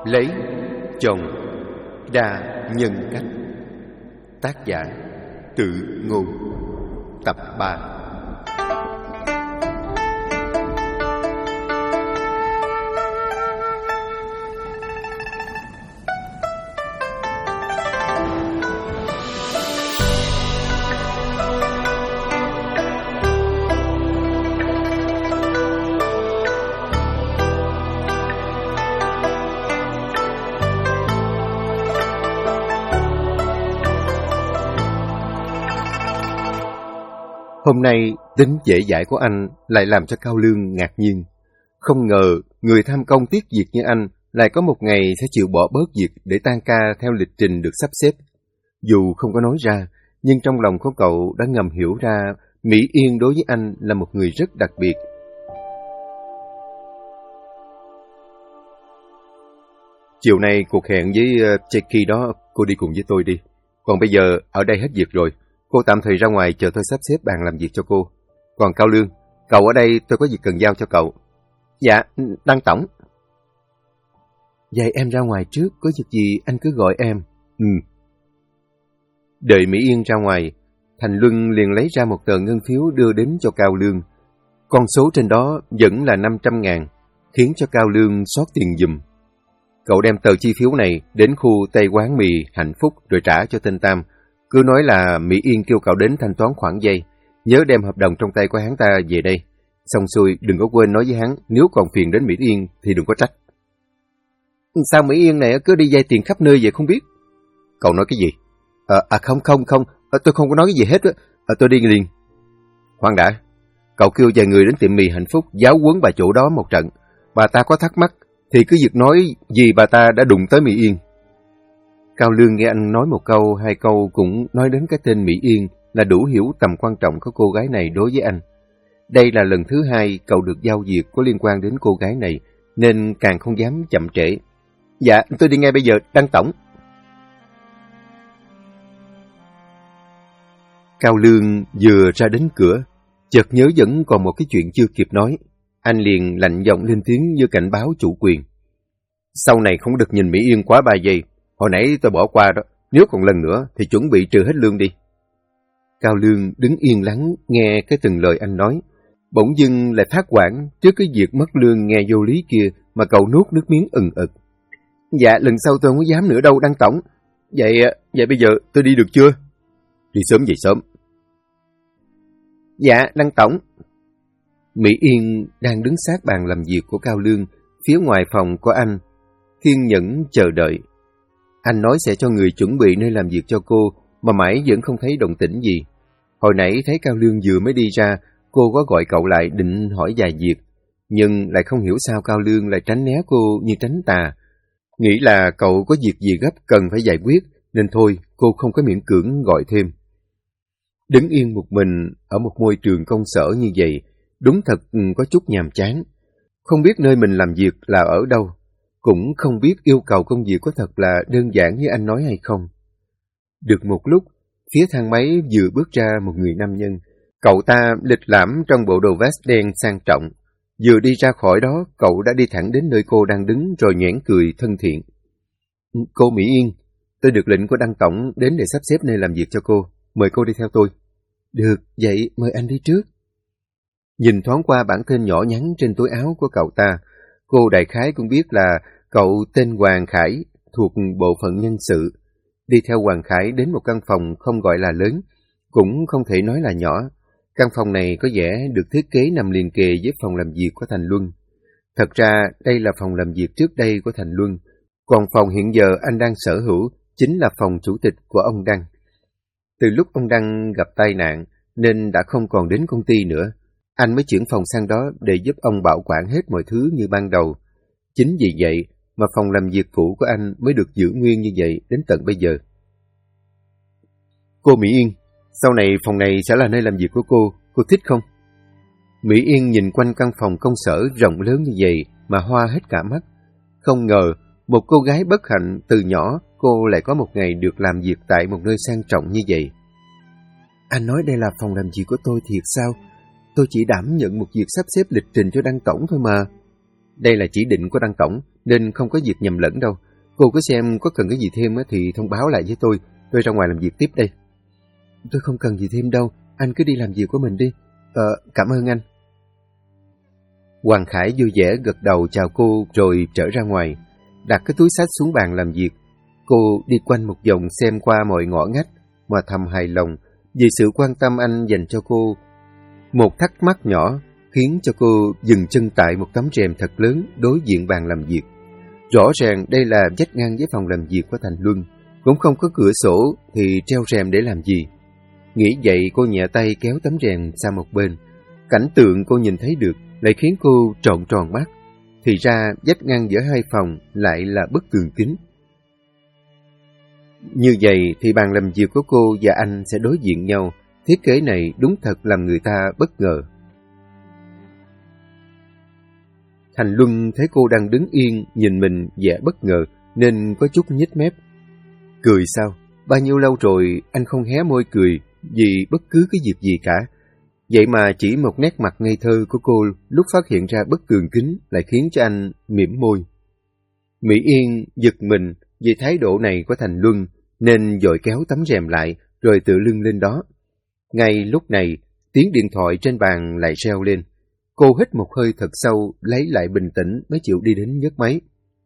Lấy chồng đa nhân cách. Tác giả Tự Ngôn. Tập 3. Hôm nay, tính dễ dãi của anh lại làm cho Cao Lương ngạc nhiên. Không ngờ, người tham công tiếc việc như anh lại có một ngày sẽ chịu bỏ bớt việc để tan ca theo lịch trình được sắp xếp. Dù không có nói ra, nhưng trong lòng của cậu đã ngầm hiểu ra Mỹ Yên đối với anh là một người rất đặc biệt. Chiều nay cuộc hẹn với Jackie đó, cô đi cùng với tôi đi. Còn bây giờ, ở đây hết việc rồi. Cô tạm thời ra ngoài chờ tôi sắp xếp bàn làm việc cho cô. Còn Cao Lương, cậu ở đây tôi có việc cần giao cho cậu. Dạ, Đăng Tổng. Vậy em ra ngoài trước, có việc gì anh cứ gọi em. Đợi Mỹ Yên ra ngoài, Thành Luân liền lấy ra một tờ ngân phiếu đưa đến cho Cao Lương. Con số trên đó vẫn là 500.000, khiến cho Cao Lương xót tiền giùm. Cậu đem tờ chi phiếu này đến khu Tây Quán Mì Hạnh Phúc rồi trả cho tên Tam. Cứ nói là Mỹ Yên kêu cậu đến thanh toán khoản vay, nhớ đem hợp đồng trong tay của hắn ta về đây. Xong xuôi, đừng có quên nói với hắn, nếu còn phiền đến Mỹ Yên thì đừng có trách. Sao Mỹ Yên này cứ đi vay tiền khắp nơi vậy không biết? Cậu nói cái gì? Không, tôi không có nói cái gì hết. Tôi đi liền. Khoan đã, cậu kêu vài người đến tiệm mì Hạnh Phúc giáo huấn bà chủ đó một trận. Bà ta có thắc mắc thì cứ việc nói gì bà ta đã đụng tới Mỹ Yên. Cao Lương nghe anh nói một câu, hai câu cũng nói đến cái tên Mỹ Yên là đủ hiểu tầm quan trọng của cô gái này đối với anh. Đây là lần thứ hai cậu được giao việc có liên quan đến cô gái này, nên càng không dám chậm trễ. Dạ, tôi đi ngay bây giờ, Đăng Tổng. Cao Lương vừa ra đến cửa, chợt nhớ vẫn còn một cái chuyện chưa kịp nói. Anh liền lạnh giọng lên tiếng như cảnh báo chủ quyền. Sau này không được nhìn Mỹ Yên quá 3 giây. Hồi nãy tôi bỏ qua đó, nếu còn lần nữa thì chuẩn bị trừ hết lương đi. Cao Lương đứng yên lắng nghe cái từng lời anh nói, bỗng dưng lại phát hoảng trước cái việc mất lương nghe vô lý kia mà cậu nuốt nước miếng ừng ực. Dạ, lần sau tôi không dám nữa đâu Đăng Tổng. Vậy bây giờ tôi đi được chưa? Đi sớm về sớm. Dạ, Đăng Tổng. Mỹ Yên đang đứng sát bàn làm việc của Cao Lương, phía ngoài phòng của anh, kiên nhẫn chờ đợi. Anh nói sẽ cho người chuẩn bị nơi làm việc cho cô, mà mãi vẫn không thấy động tĩnh gì. Hồi nãy thấy Cao Lương vừa mới đi ra, cô có gọi cậu lại định hỏi vài việc, nhưng lại không hiểu sao Cao Lương lại tránh né cô như tránh tà. Nghĩ là cậu có việc gì gấp cần phải giải quyết, nên thôi cô không có miễn cưỡng gọi thêm. Đứng yên một mình ở một môi trường công sở như vậy, đúng thật có chút nhàm chán. Không biết nơi mình làm việc là ở đâu. Cũng không biết yêu cầu công việc có thật là đơn giản như anh nói hay không. Được một lúc, phía thang máy vừa bước ra một người nam nhân. Cậu ta lịch lãm trong bộ đồ vest đen sang trọng. Vừa đi ra khỏi đó, cậu đã đi thẳng đến nơi cô đang đứng rồi nhoẻn cười thân thiện. Cô Mỹ Yên, tôi được lệnh của Đăng Tổng đến để sắp xếp nơi làm việc cho cô. Mời cô đi theo tôi. Được, vậy mời anh đi trước. Nhìn thoáng qua bản tên nhỏ nhắn trên túi áo của cậu ta, cô đại khái cũng biết là cậu tên Hoàng Khải, thuộc bộ phận nhân sự. Đi theo Hoàng Khải đến một căn phòng không gọi là lớn, cũng không thể nói là nhỏ. Căn phòng này có vẻ được thiết kế nằm liền kề với phòng làm việc của Thành Luân. Thật ra đây là phòng làm việc trước đây của Thành Luân, còn phòng hiện giờ anh đang sở hữu chính là phòng chủ tịch của ông Đăng. Từ lúc ông Đăng gặp tai nạn nên đã không còn đến công ty nữa. Anh mới chuyển phòng sang đó để giúp ông bảo quản hết mọi thứ như ban đầu. Chính vì vậy mà phòng làm việc cũ của anh mới được giữ nguyên như vậy đến tận bây giờ. Cô Mỹ Yên, sau này phòng này sẽ là nơi làm việc của cô thích không? Mỹ Yên nhìn quanh căn phòng công sở rộng lớn như vậy mà hoa hết cả mắt. Không ngờ, một cô gái bất hạnh từ nhỏ cô lại có một ngày được làm việc tại một nơi sang trọng như vậy. Anh nói đây là phòng làm việc của tôi thiệt sao? Tôi chỉ đảm nhận một việc sắp xếp lịch trình cho Đăng Tổng thôi mà. đây là chỉ định của Đăng Tổng, nên không có dịp nhầm lẫn đâu. Cô có xem có cần cái gì thêm thì thông báo lại với tôi ra ngoài làm việc tiếp đây. Tôi không cần gì thêm đâu, anh cứ đi làm việc của mình đi. Cảm ơn anh. Hoàng Khải vui vẻ gật đầu chào cô rồi trở ra ngoài, đặt cái túi xách xuống bàn làm việc. Cô đi quanh một vòng xem qua mọi ngõ ngách mà thầm hài lòng vì sự quan tâm anh dành cho cô. Một thắc mắc nhỏ khiến cho cô dừng chân tại một tấm rèm thật lớn đối diện bàn làm việc. Rõ ràng đây là vách ngang với phòng làm việc của Thành Luân, cũng không có cửa sổ thì treo rèm để làm gì. Nghĩ vậy cô nhẹ tay kéo tấm rèm sang một bên. Cảnh tượng cô nhìn thấy được lại khiến cô trợn tròn mắt. Thì ra vách ngăn giữa hai phòng lại là bức tường kính. Như vậy thì bàn làm việc của cô và anh sẽ đối diện nhau. Thiết kế này đúng thật làm người ta bất ngờ. Thành Luân thấy cô đang đứng yên nhìn mình vẻ bất ngờ nên có chút nhếch mép. Cười sao? Bao nhiêu lâu rồi anh không hé môi cười vì bất cứ cái dịp gì cả. Vậy mà chỉ một nét mặt ngây thơ của cô lúc phát hiện ra bức tường kính lại khiến cho anh mỉm môi. Mỹ Yên giật mình vì thái độ này của Thành Luân nên vội kéo tấm rèm lại rồi tựa lưng lên đó. Ngay lúc này, tiếng điện thoại trên bàn lại reo lên. Cô hít một hơi thật sâu, lấy lại bình tĩnh mới chịu đi đến nhấc máy.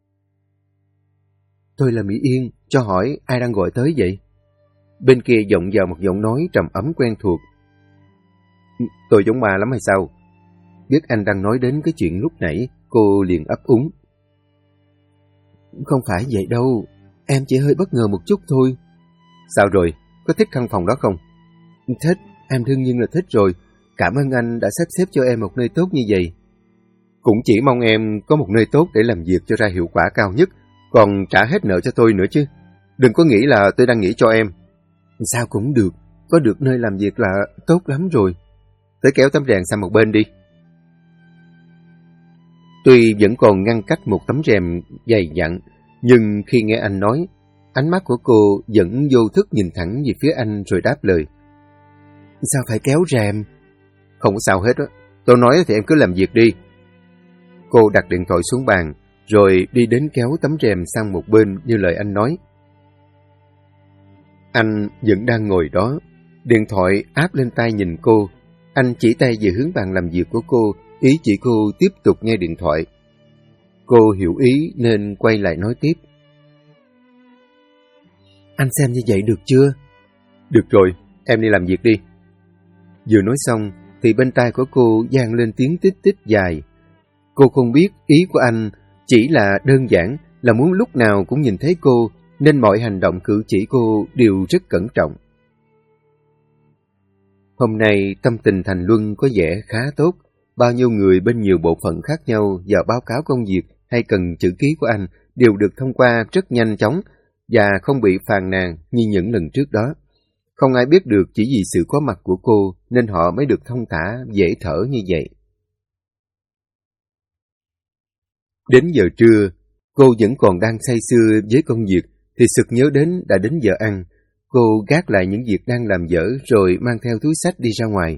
Tôi là Mỹ Yên, cho hỏi ai đang gọi tới vậy? Bên kia vọng vào một giọng nói trầm ấm quen thuộc. Tôi giống ma lắm hay sao? Biết anh đang nói đến cái chuyện lúc nãy, cô liền ấp úng. Không phải vậy đâu, em chỉ hơi bất ngờ một chút thôi. Sao rồi, có thích căn phòng đó không? Thích, em đương nhiên là thích rồi. Cảm ơn anh đã sắp xếp cho em một nơi tốt như vậy. Cũng chỉ mong em có một nơi tốt để làm việc cho ra hiệu quả cao nhất, còn trả hết nợ cho tôi nữa chứ. Đừng có nghĩ là tôi đang nghĩ cho em. Sao cũng được, có được nơi làm việc là tốt lắm rồi. Tới kéo tấm rèm sang một bên đi. Tuy vẫn còn ngăn cách một tấm rèm dày dặn, nhưng khi nghe anh nói, ánh mắt của cô vẫn vô thức nhìn thẳng về phía anh rồi đáp lời. Sao phải kéo rèm? Không có sao hết á. Tôi nói thì em cứ làm việc đi. Cô đặt điện thoại xuống bàn, rồi đi đến kéo tấm rèm sang một bên như lời anh nói. Anh vẫn đang ngồi đó, điện thoại áp lên tai nhìn cô. Anh chỉ tay về hướng bàn làm việc của cô, ý chỉ cô tiếp tục nghe điện thoại. Cô hiểu ý nên quay lại nói tiếp. Anh xem như vậy được chưa? Được rồi, em đi làm việc đi. Vừa nói xong thì bên tai của cô vang lên tiếng tít tít dài. Cô không biết ý của anh chỉ là đơn giản là muốn lúc nào cũng nhìn thấy cô, nên mọi hành động cử chỉ cô đều rất cẩn trọng. Hôm nay tâm tình Thành Luân có vẻ khá tốt. Bao nhiêu người bên nhiều bộ phận khác nhau vào báo cáo công việc hay cần chữ ký của anh đều được thông qua rất nhanh chóng và không bị phàn nàn như những lần trước đó. Không ai biết được chỉ vì sự có mặt của cô nên họ mới được thong thả, dễ thở như vậy. Đến giờ trưa, cô vẫn còn đang say sưa với công việc thì sực nhớ đến đã đến giờ ăn. Cô gác lại những việc đang làm dở rồi mang theo túi xách đi ra ngoài.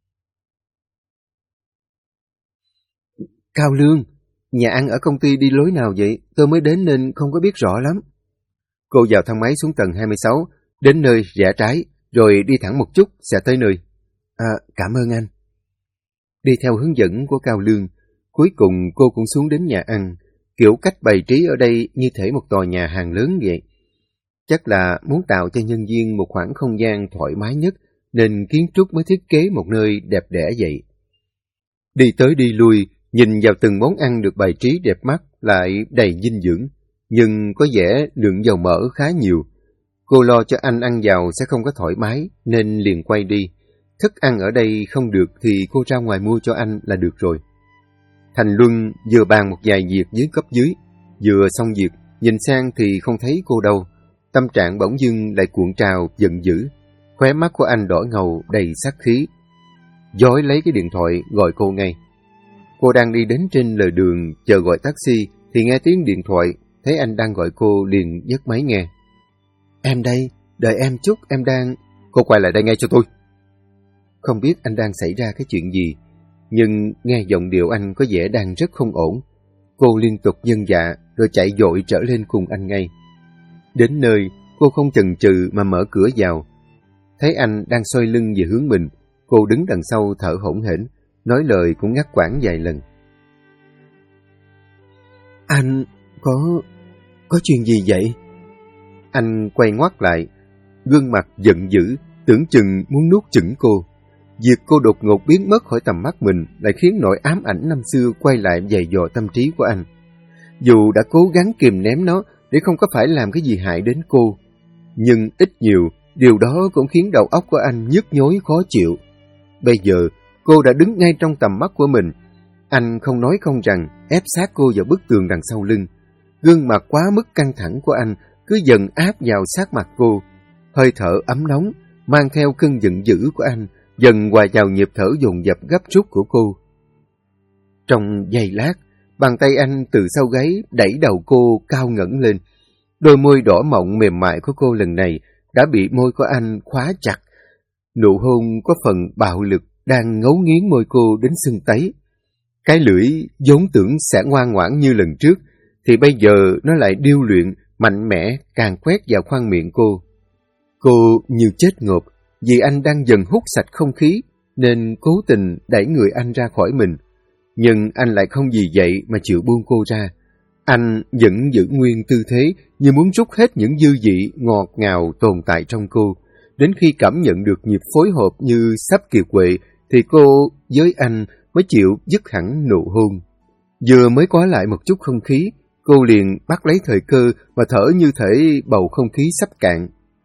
Cao Lương, nhà ăn ở công ty đi lối nào vậy? Tôi mới đến nên không có biết rõ lắm. Cô vào thang máy xuống tầng 26, đến nơi rẽ trái, rồi đi thẳng một chút sẽ tới nơi. Cảm ơn anh. Đi theo hướng dẫn của Cao Lương, cuối cùng cô cũng xuống đến nhà ăn. Kiểu cách bày trí ở đây như thể một tòa nhà hàng lớn vậy. Chắc là muốn tạo cho nhân viên một khoảng không gian thoải mái nhất, nên kiến trúc mới thiết kế một nơi đẹp đẽ vậy. Đi tới đi lui, nhìn vào từng món ăn được bày trí đẹp mắt lại đầy dinh dưỡng, nhưng có vẻ lượng dầu mỡ khá nhiều. Cô lo cho anh ăn vào sẽ không có thoải mái, nên liền quay đi. Thức ăn ở đây không được thì cô ra ngoài mua cho anh là được rồi. Thành Luân vừa bàn một vài việc dưới cấp dưới, vừa xong việc, nhìn sang thì không thấy cô đâu. Tâm trạng bỗng dưng lại cuộn trào, giận dữ. Khóe mắt của anh đỏ ngầu, đầy sát khí. Dối lấy cái điện thoại gọi cô ngay. Cô đang đi đến trên lề đường chờ gọi taxi thì nghe tiếng điện thoại, thấy anh đang gọi cô liền nhấc máy nghe. Em đây, đợi em chút, em đang... Cô quay lại đây ngay cho tôi. Không biết anh đang xảy ra cái chuyện gì, nhưng nghe giọng điệu anh có vẻ đang rất không ổn. Cô liên tục vâng dạ rồi chạy vội trở lên cùng anh ngay. Đến nơi, cô không chần chừ mà mở cửa vào. Thấy anh đang xoay lưng về hướng mình, cô đứng đằng sau thở hổn hển, nói lời cũng ngắt quãng vài lần. Anh có chuyện gì vậy? Anh quay ngoắt lại, gương mặt giận dữ, tưởng chừng muốn nuốt chửng cô. Việc cô đột ngột biến mất khỏi tầm mắt mình lại khiến nỗi ám ảnh năm xưa quay lại dày dò tâm trí của anh. Dù đã cố gắng kìm nén nó để không có phải làm cái gì hại đến cô, nhưng ít nhiều điều đó cũng khiến đầu óc của anh nhức nhối khó chịu. Bây giờ cô đã đứng ngay trong tầm mắt của mình. Anh không nói không rằng ép sát cô vào bức tường đằng sau lưng. Gương mặt quá mức căng thẳng của anh cứ dần áp vào sát mặt cô. Hơi thở ấm nóng mang theo cơn giận dữ của anh dần hòa vào nhịp thở dồn dập gấp rút của cô. Trong giây lát, bàn tay anh từ sau gáy đẩy đầu cô cao ngẩng lên. Đôi môi đỏ mọng mềm mại của cô lần này đã bị môi của anh khóa chặt. Nụ hôn có phần bạo lực đang ngấu nghiến môi cô đến sưng tấy. Cái lưỡi vốn tưởng sẽ ngoan ngoãn như lần trước, thì bây giờ nó lại điêu luyện, mạnh mẽ, càng quét vào khoang miệng cô. Cô như chết ngộp, vì anh đang dần hút sạch không khí, nên cố tình đẩy người anh ra khỏi mình. Nhưng anh lại không vì vậy mà chịu buông cô ra. Anh vẫn giữ nguyên tư thế như muốn rút hết những dư vị ngọt ngào tồn tại trong cô. Đến khi cảm nhận được nhịp phối hợp như sắp kiệt quệ, thì cô với anh mới chịu dứt hẳn nụ hôn. Vừa mới có lại một chút không khí, cô liền bắt lấy thời cơ mà thở như thể bầu không khí sắp cạn.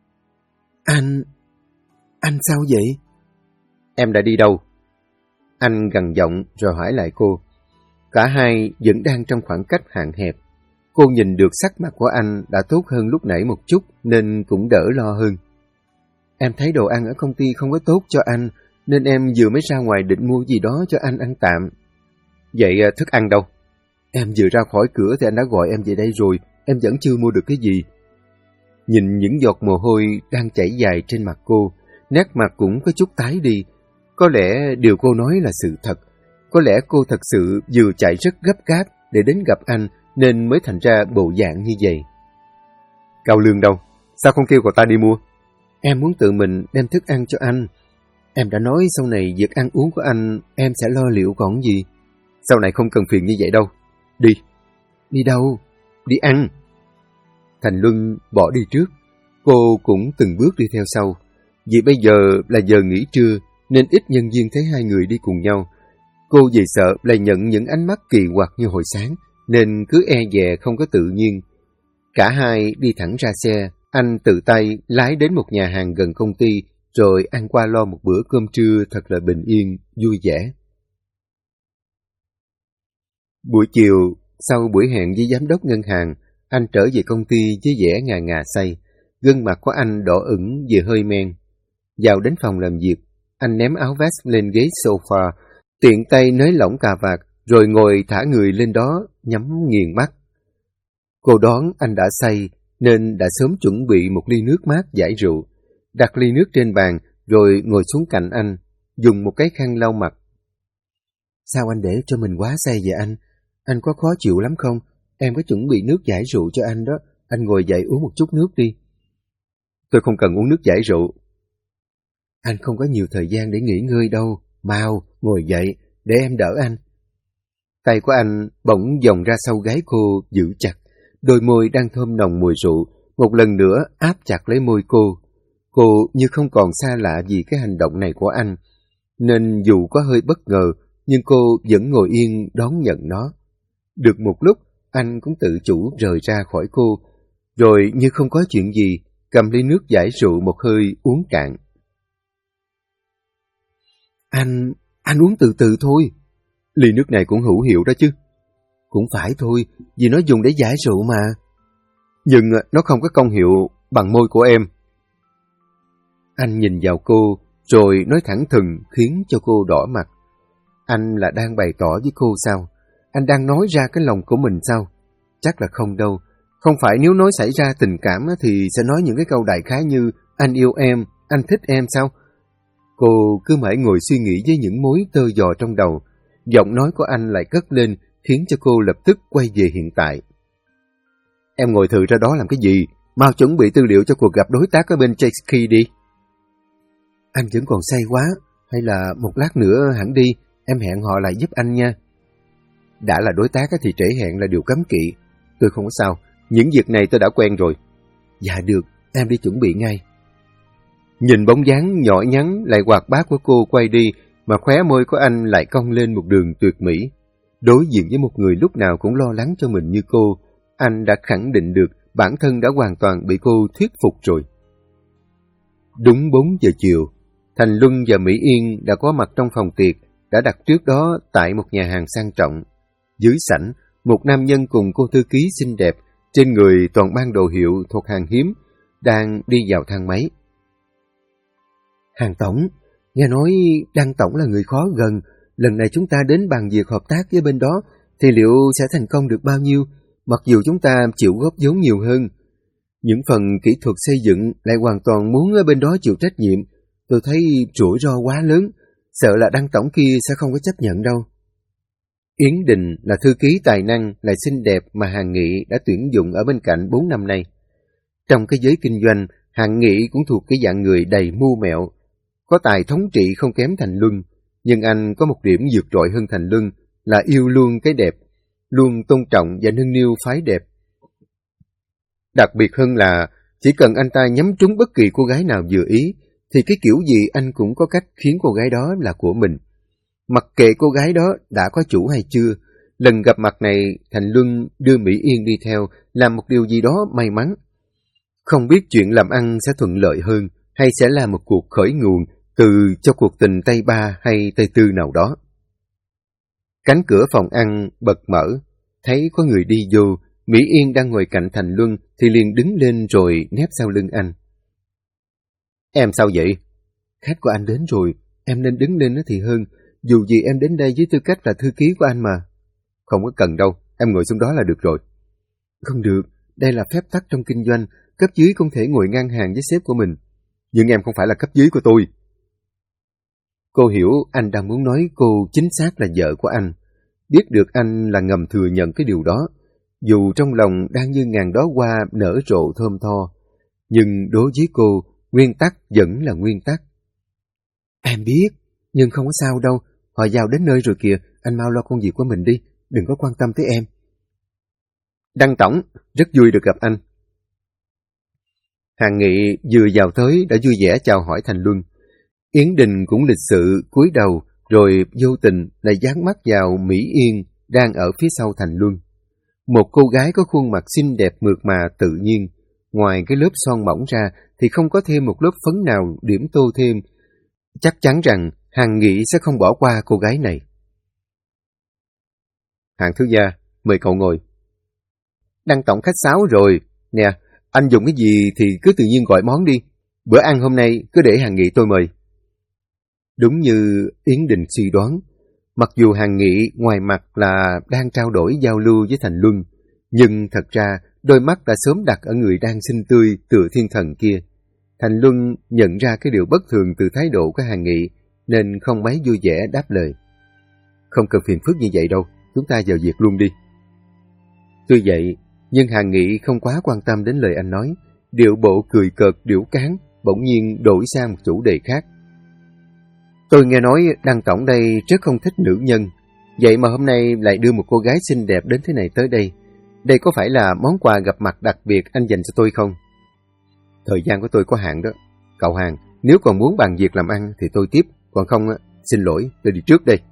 Anh sao vậy? Em đã đi đâu? Anh gằn giọng rồi hỏi lại cô. Cả hai vẫn đang trong khoảng cách hạn hẹp. Cô nhìn được sắc mặt của anh đã tốt hơn lúc nãy một chút nên cũng đỡ lo hơn. Em thấy đồ ăn ở công ty không có tốt cho anh, nên em vừa mới ra ngoài định mua gì đó cho anh ăn tạm. Vậy thức ăn đâu? Em vừa ra khỏi cửa thì anh đã gọi em về đây rồi, em vẫn chưa mua được cái gì. Nhìn những giọt mồ hôi đang chảy dài trên mặt cô, nét mặt cũng có chút tái đi. Có lẽ điều cô nói là sự thật. Có lẽ cô thật sự vừa chạy rất gấp gáp để đến gặp anh nên mới thành ra bộ dạng như vậy. Cao Lương đâu? Sao không kêu cậu ta đi mua? Em muốn tự mình đem thức ăn cho anh. Em đã nói sau này việc ăn uống của anh em sẽ lo liệu còn gì. Sau này không cần phiền như vậy đâu. Đi. Đi đâu? Đi ăn. Thành Luân bỏ đi trước. Cô cũng từng bước đi theo sau. Vì bây giờ là giờ nghỉ trưa nên ít nhân viên thấy hai người đi cùng nhau. Cô vì sợ lại nhận những ánh mắt kỳ quặc như hồi sáng nên cứ e dè không có tự nhiên. Cả hai đi thẳng ra xe. Anh tự tay lái đến một nhà hàng gần công ty rồi ăn qua lo một bữa cơm trưa thật là bình yên, vui vẻ. Buổi chiều, sau buổi hẹn với giám đốc ngân hàng, anh trở về công ty với vẻ ngà ngà say. Gương mặt của anh đỏ ửng vì hơi men. Vào đến phòng làm việc, anh ném áo vest lên ghế sofa, tiện tay nới lỏng cà vạt, rồi ngồi thả người lên đó, nhắm nghiền mắt. Cô đoán anh đã say, nên đã sớm chuẩn bị một ly nước mát giải rượu, đặt ly nước trên bàn, rồi ngồi xuống cạnh anh, dùng một cái khăn lau mặt. Sao anh để cho mình quá say vậy anh? Anh có khó chịu lắm không? Em có chuẩn bị nước giải rượu cho anh đó, anh ngồi dậy uống một chút nước đi. Tôi không cần uống nước giải rượu. Anh không có nhiều thời gian để nghỉ ngơi đâu, mau, ngồi dậy, để em đỡ anh. Tay của anh bỗng vòng ra sau gáy cô giữ chặt, đôi môi đang thơm nồng mùi rượu, một lần nữa áp chặt lấy môi cô. Cô như không còn xa lạ vì cái hành động này của anh, nên dù có hơi bất ngờ, nhưng cô vẫn ngồi yên đón nhận nó. Được một lúc, anh cũng tự chủ rời ra khỏi cô, rồi như không có chuyện gì, cầm ly nước giải rượu một hơi uống cạn. Anh uống từ từ thôi. Ly nước này cũng hữu hiệu đó chứ. Cũng phải thôi, vì nó dùng để giải rượu mà. Nhưng nó không có công hiệu bằng môi của em. Anh nhìn vào cô, rồi nói thẳng thừng khiến cho cô đỏ mặt. Anh là đang bày tỏ với cô sao? Anh đang nói ra cái lòng của mình sao? Chắc là không đâu. Không phải nếu nói xảy ra tình cảm thì sẽ nói những cái câu đại khái như anh yêu em, anh thích em sao? Cô cứ mãi ngồi suy nghĩ với những mối tơ dò trong đầu. Giọng nói của anh lại cất lên khiến cho cô lập tức quay về hiện tại. Em ngồi thừ ra đó làm cái gì? Mau chuẩn bị tư liệu cho cuộc gặp đối tác ở bên Chesky đi. Anh vẫn còn say quá, hay là một lát nữa hẳn đi, em hẹn họ lại giúp anh nha. Đã là đối tác thì trễ hẹn là điều cấm kỵ. Tôi không có sao, những việc này tôi đã quen rồi. Dạ được, em đi chuẩn bị ngay. Nhìn bóng dáng nhỏ nhắn lại hoạt bát của cô quay đi, mà khóe môi của anh lại cong lên một đường tuyệt mỹ. Đối diện với một người lúc nào cũng lo lắng cho mình như cô, anh đã khẳng định được bản thân đã hoàn toàn bị cô thuyết phục rồi. Đúng 4 giờ chiều, Thành Luân và Mỹ Yên đã có mặt trong phòng tiệc đã đặt trước đó tại một nhà hàng sang trọng. Dưới sảnh, một nam nhân cùng cô thư ký xinh đẹp, trên người toàn mang đồ hiệu thuộc hàng hiếm, đang đi vào thang máy. Hàng tổng, nghe nói Đăng tổng là người khó gần, lần này chúng ta đến bàn việc hợp tác với bên đó, thì liệu sẽ thành công được bao nhiêu, mặc dù chúng ta chịu góp vốn nhiều hơn. Những phần kỹ thuật xây dựng lại hoàn toàn muốn ở bên đó chịu trách nhiệm, tôi thấy rủi ro quá lớn, sợ là Đăng tổng kia sẽ không có chấp nhận đâu. Yến Đình là thư ký tài năng, lại xinh đẹp mà Hàng Nghị đã tuyển dụng ở bên cạnh 4 năm nay. Trong cái giới kinh doanh, Hàng Nghị cũng thuộc cái dạng người đầy mưu mẹo, có tài thống trị không kém Thành Luân, nhưng anh có một điểm vượt trội hơn Thành Luân là yêu luôn cái đẹp, luôn tôn trọng và nâng niu phái đẹp. Đặc biệt hơn là chỉ cần anh ta nhắm trúng bất kỳ cô gái nào vừa ý, thì cái kiểu gì anh cũng có cách khiến cô gái đó là của mình. Mặc kệ cô gái đó đã có chủ hay chưa, lần gặp mặt này Thành Luân đưa Mỹ Yên đi theo làm một điều gì đó may mắn. Không biết chuyện làm ăn sẽ thuận lợi hơn hay sẽ là một cuộc khởi nguồn từ cho cuộc tình Tây Ba hay Tây Tư nào đó. Cánh cửa phòng ăn bật mở, thấy có người đi vô, Mỹ Yên đang ngồi cạnh Thành Luân thì liền đứng lên rồi nép sau lưng anh. Em sao vậy? Khách của anh đến rồi, em nên đứng lên thì hơn, dù gì em đến đây với tư cách là thư ký của anh mà. Không có cần đâu, em ngồi xuống đó là được rồi. Không được, đây là phép tắc trong kinh doanh, cấp dưới không thể ngồi ngang hàng với sếp của mình. Nhưng em không phải là cấp dưới của tôi. Cô hiểu anh đang muốn nói cô chính xác là vợ của anh. Biết được anh là ngầm thừa nhận cái điều đó, dù trong lòng đang như ngàn đóa hoa nở rộ thơm tho. Nhưng đối với cô, nguyên tắc vẫn là nguyên tắc. Em biết, nhưng không có sao đâu. Họ vào đến nơi rồi kìa, anh mau lo công việc của mình đi, đừng có quan tâm tới em. Đăng tổng, rất vui được gặp anh. Hàng Nghị vừa vào tới đã vui vẻ chào hỏi Thành Luân. Yến Đình cũng lịch sự cúi đầu, rồi vô tình lại dán mắt vào Mỹ Yên đang ở phía sau Thành Luân. Một cô gái có khuôn mặt xinh đẹp mượt mà tự nhiên, ngoài cái lớp son mỏng ra thì không có thêm một lớp phấn nào điểm tô thêm. Chắc chắn rằng Hàng Nghị sẽ không bỏ qua cô gái này. Hàng thiếu gia, mời cậu ngồi. Đăng tổng khách sáo rồi. Nè, anh dùng cái gì thì cứ tự nhiên gọi món đi. Bữa ăn hôm nay cứ để Hàng Nghị tôi mời. Đúng như Yến Đình suy đoán, mặc dù Hàng Nghị ngoài mặt là đang trao đổi giao lưu với Thành Luân, nhưng thật ra đôi mắt đã sớm đặt ở người đang xinh tươi tựa thiên thần kia. Thành Luân nhận ra cái điều bất thường từ thái độ của Hàng Nghị, nên không mấy vui vẻ đáp lời. Không cần phiền phức như vậy đâu, chúng ta vào việc luôn đi. Tuy vậy, nhưng Hàng Nghị không quá quan tâm đến lời anh nói, điệu bộ cười cợt điểu cáng, bỗng nhiên đổi sang một chủ đề khác. Tôi nghe nói Đăng tổng đây rất không thích nữ nhân, vậy mà hôm nay lại đưa một cô gái xinh đẹp đến thế này tới đây. Đây có phải là món quà gặp mặt đặc biệt anh dành cho tôi không? Thời gian của tôi có hạn đó. Cậu Hàng, nếu còn muốn bàn việc làm ăn thì tôi tiếp, còn không, xin lỗi, tôi đi trước đây.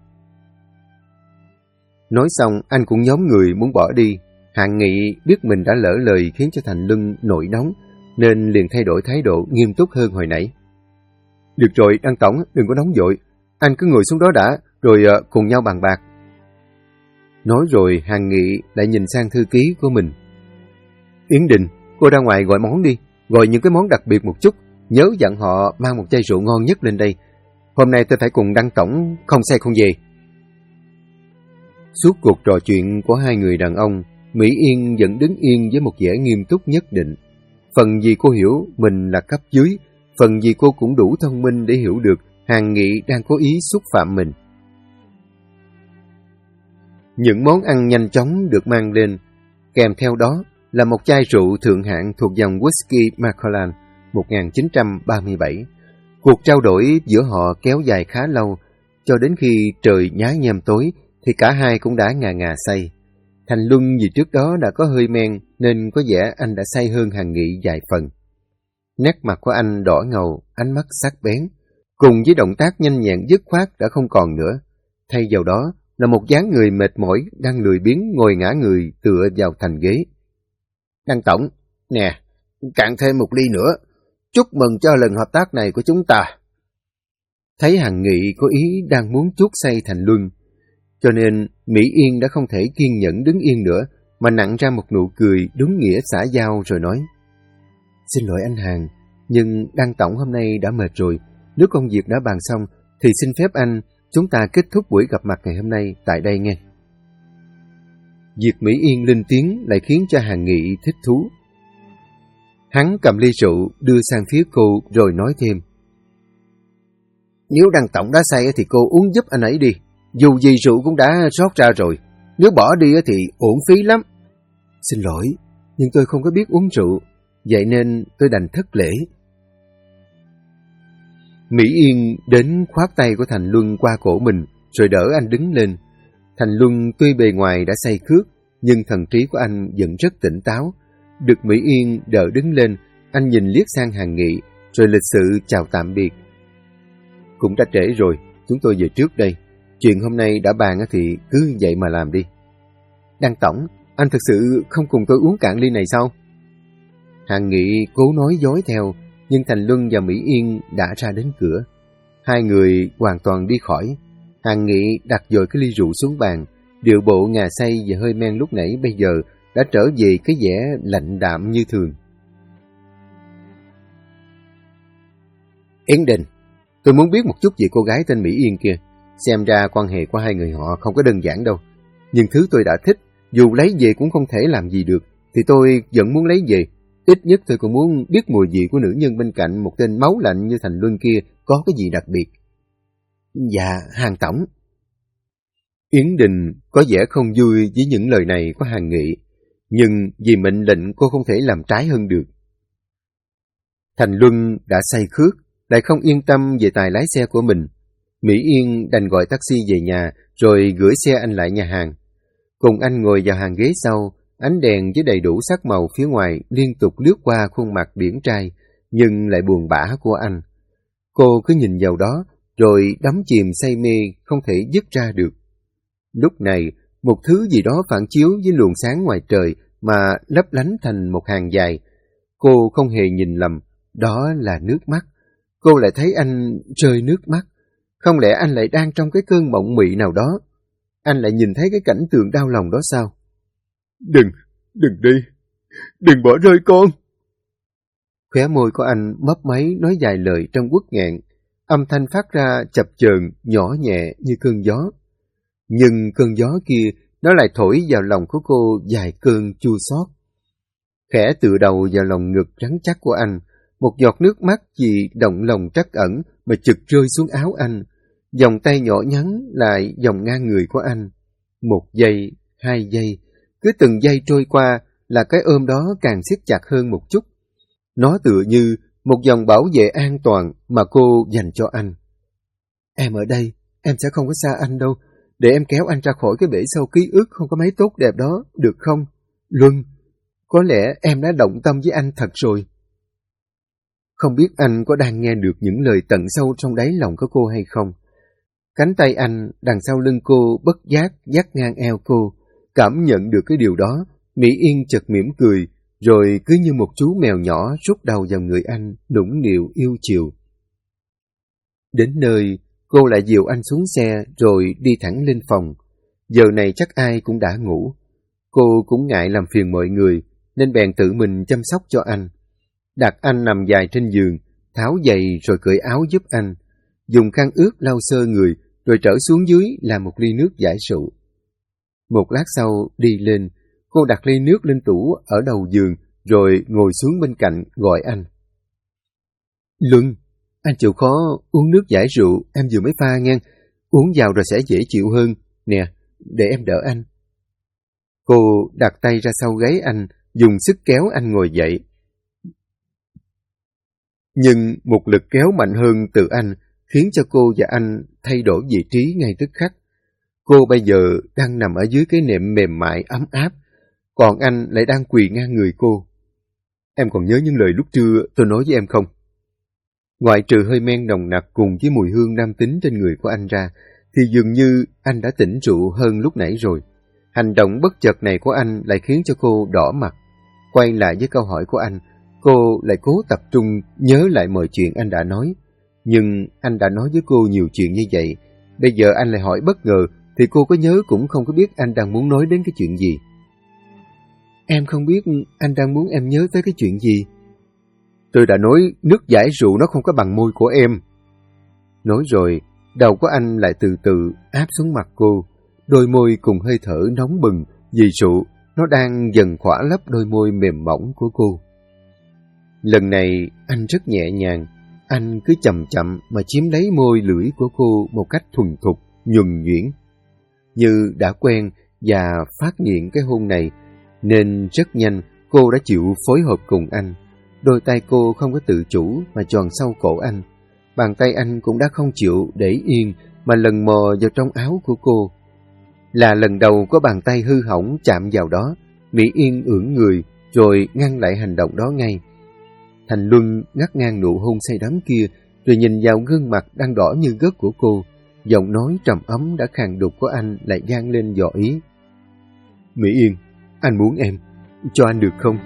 Nói xong, anh cũng nhóm người muốn bỏ đi. Hàng Nghị biết mình đã lỡ lời khiến cho Thành Luân nổi nóng, nên liền thay đổi thái độ nghiêm túc hơn hồi nãy. Được rồi, Đăng tổng, đừng có nóng vội. Anh cứ ngồi xuống đó đã, rồi cùng nhau bàn bạc. Nói rồi, Hàng Nghị lại nhìn sang thư ký của mình. Yến Đình, cô ra ngoài gọi món đi, gọi những cái món đặc biệt một chút, nhớ dặn họ mang một chai rượu ngon nhất lên đây. Hôm nay tôi phải cùng Đăng tổng không say không về. Suốt cuộc trò chuyện của hai người đàn ông, Mỹ Yên vẫn đứng yên với một vẻ nghiêm túc nhất định. Phần vì cô hiểu mình là cấp dưới, phần vì cô cũng đủ thông minh để hiểu được Hàng Nghị đang có ý xúc phạm mình. Những món ăn nhanh chóng được mang lên, kèm theo đó là một chai rượu thượng hạng thuộc dòng whisky Macallan 1937. Cuộc trao đổi giữa họ kéo dài khá lâu, cho đến khi trời nhá nhem tối thì cả hai cũng đã ngà ngà say. Thành Luân vì trước đó đã có hơi men nên có vẻ anh đã say hơn Hằng Nghị vài phần. Nét mặt của anh đỏ ngầu, ánh mắt sắc bén, cùng với động tác nhanh nhẹn dứt khoát đã không còn nữa. Thay vào đó là một dáng người mệt mỏi đang lười biếng ngồi ngả người tựa vào thành ghế. Đăng tổng, nè, cạn thêm một ly nữa. Chúc mừng cho lần hợp tác này của chúng ta. Thấy Hằng Nghị có ý đang muốn chuốc say Thành Luân, cho nên Mỹ Yên đã không thể kiên nhẫn đứng yên nữa, mà nặn ra một nụ cười đúng nghĩa xã giao rồi nói: Xin lỗi anh Hàn, nhưng Đăng tổng hôm nay đã mệt rồi. Nếu công việc đã bàn xong thì xin phép anh chúng ta kết thúc buổi gặp mặt ngày hôm nay tại đây nghe. Việc Mỹ Yên lên tiếng lại khiến cho Hàn Nghị thích thú. Hắn cầm ly rượu đưa sang phía cô rồi nói thêm: Nếu Đăng tổng đã say thì cô uống giúp anh ấy đi. Dù gì rượu cũng đã rót ra rồi. Nếu bỏ đi thì uổng phí lắm. Xin lỗi, nhưng tôi không có biết uống rượu, vậy nên tôi đành thất lễ. Mỹ Yên đến khoác tay của Thành Luân qua cổ mình rồi đỡ anh đứng lên. Thành Luân tuy bề ngoài đã say khước, nhưng thần trí của anh vẫn rất tỉnh táo. Được Mỹ Yên đỡ đứng lên, anh nhìn liếc sang Hàn Nghị rồi lịch sự chào tạm biệt. Cũng đã trễ rồi, chúng tôi về trước đây. Chuyện hôm nay đã bàn thì cứ vậy mà làm đi. Đăng tổng, anh thực sự không cùng tôi uống cạn ly này sao? Hàn Nghị cố nói dối theo, nhưng Thành Luân và Mỹ Yên đã ra đến cửa. Hai người hoàn toàn đi khỏi. Hàn Nghị đặt dội cái ly rượu xuống bàn, điệu bộ ngà say và hơi men lúc nãy bây giờ đã trở về cái vẻ lạnh đạm như thường. Yến Đình, tôi muốn biết một chút về cô gái tên Mỹ Yên kia. Xem ra quan hệ của hai người họ không có đơn giản đâu. Nhưng thứ tôi đã thích, dù lấy về cũng không thể làm gì được, thì tôi vẫn muốn lấy về. Ít nhất tôi cũng muốn biết mùi vị của nữ nhân bên cạnh một tên máu lạnh như Thành Luân kia có cái gì đặc biệt. Dạ, Hàn tổng. Yến Đình có vẻ không vui với những lời này của Hàn Nghị, nhưng vì mệnh lệnh cô không thể làm trái hơn được. Thành Luân đã say khước, lại không yên tâm về tài lái xe của mình. Mỹ Yên đành gọi taxi về nhà rồi gửi xe anh lại nhà hàng. Cùng anh ngồi vào hàng ghế sau, ánh đèn với đầy đủ sắc màu phía ngoài liên tục lướt qua khuôn mặt điển trai, nhưng lại buồn bã của anh. Cô cứ nhìn vào đó, rồi đắm chìm say mê, không thể dứt ra được. Lúc này, một thứ gì đó phản chiếu với luồng sáng ngoài trời mà lấp lánh thành một hàng dài. Cô không hề nhìn lầm, đó là nước mắt. Cô lại thấy anh rơi nước mắt. Không lẽ anh lại đang trong cái cơn mộng mị nào đó? Anh lại nhìn thấy cái cảnh tượng đau lòng đó sao? Đừng đi, đừng bỏ rơi con. Khóe môi của anh mấp máy nói vài lời trong uất nghẹn, âm thanh phát ra chập chờn, nhỏ nhẹ như cơn gió. Nhưng cơn gió kia, nó lại thổi vào lòng của cô vài cơn chua xót. Khẽ tựa đầu vào lòng ngực rắn chắc của anh, một giọt nước mắt vì động lòng trắc ẩn mà chực rơi xuống áo anh. Vòng tay nhỏ nhắn lại vòng ngang người của anh. 1 giây, 2 giây, cứ từng giây trôi qua là cái ôm đó càng siết chặt hơn một chút. Nó tựa như một dòng bảo vệ an toàn mà cô dành cho anh. Em ở đây, em sẽ không có xa anh đâu, để em kéo anh ra khỏi cái bể sâu ký ức không có mấy tốt đẹp đó, được không? Luân, có lẽ em đã động tâm với anh thật rồi. Không biết anh có đang nghe được những lời tận sâu trong đáy lòng của cô hay không? Cánh tay anh đằng sau lưng cô bất giác dắt ngang eo cô. Cảm nhận được cái điều đó, Mỹ Yên chợt mỉm cười, rồi cứ như một chú mèo nhỏ rút đầu vào người anh, nũng nịu yêu chiều. Đến nơi, cô lại dìu anh xuống xe rồi đi thẳng lên phòng. Giờ này chắc ai cũng đã ngủ. Cô cũng ngại làm phiền mọi người, nên bèn tự mình chăm sóc cho anh. Đặt anh nằm dài trên giường, tháo giày rồi cởi áo giúp anh. Dùng khăn ướt lau sơ người, rồi trở xuống dưới làm một ly nước giải rượu. Một lát sau đi lên, cô đặt ly nước lên tủ ở đầu giường, rồi ngồi xuống bên cạnh gọi anh. Luân, anh chịu khó uống nước giải rượu, em vừa mới pha nghe. Uống vào rồi sẽ dễ chịu hơn. Nè, để em đỡ anh. Cô đặt tay ra sau gáy anh, dùng sức kéo anh ngồi dậy. Nhưng một lực kéo mạnh hơn từ anh khiến cho cô và anh thay đổi vị trí ngay tức khắc. Cô bây giờ đang nằm ở dưới cái nệm mềm mại ấm áp, còn anh lại đang quỳ ngang người cô. Em còn nhớ những lời lúc trưa tôi nói với em không? Ngoại trừ hơi men nồng nặc cùng với mùi hương nam tính trên người của anh ra, thì dường như anh đã tỉnh rượu hơn lúc nãy rồi. Hành động bất chợt này của anh lại khiến cho cô đỏ mặt. Quay lại với câu hỏi của anh, cô lại cố tập trung nhớ lại mọi chuyện anh đã nói. Nhưng anh đã nói với cô nhiều chuyện như vậy. Bây giờ anh lại hỏi bất ngờ, thì cô có nhớ cũng không có biết anh đang muốn nói đến cái chuyện gì. Em không biết anh đang muốn em nhớ tới cái chuyện gì. Tôi đã nói nước giải rượu nó không có bằng môi của em. Nói rồi, đầu của anh lại từ từ áp xuống mặt cô. Đôi môi cùng hơi thở nóng bừng vì rượu, nó đang dần khỏa lấp đôi môi mềm mỏng của cô. Lần này anh rất nhẹ nhàng, anh cứ chậm chậm mà chiếm lấy môi lưỡi của cô một cách thuần thục, nhuần nhuyễn. Như đã quen và phát nghiện cái hôn này, nên rất nhanh cô đã chịu phối hợp cùng anh. Đôi tay cô không có tự chủ mà tròn sau cổ anh. Bàn tay anh cũng đã không chịu để yên mà lần mò vào trong áo của cô. Là lần đầu có bàn tay hư hỏng chạm vào đó, Mỹ Yên ưỡn người rồi ngăn lại hành động đó ngay. Thành Luân ngắt ngang nụ hôn say đắm kia, rồi nhìn vào gương mặt đang đỏ như gấc của cô. Giọng nói trầm ấm đã khàn đục của anh lại vang lên dò ý. Mỹ Yên, anh muốn em, cho anh được không?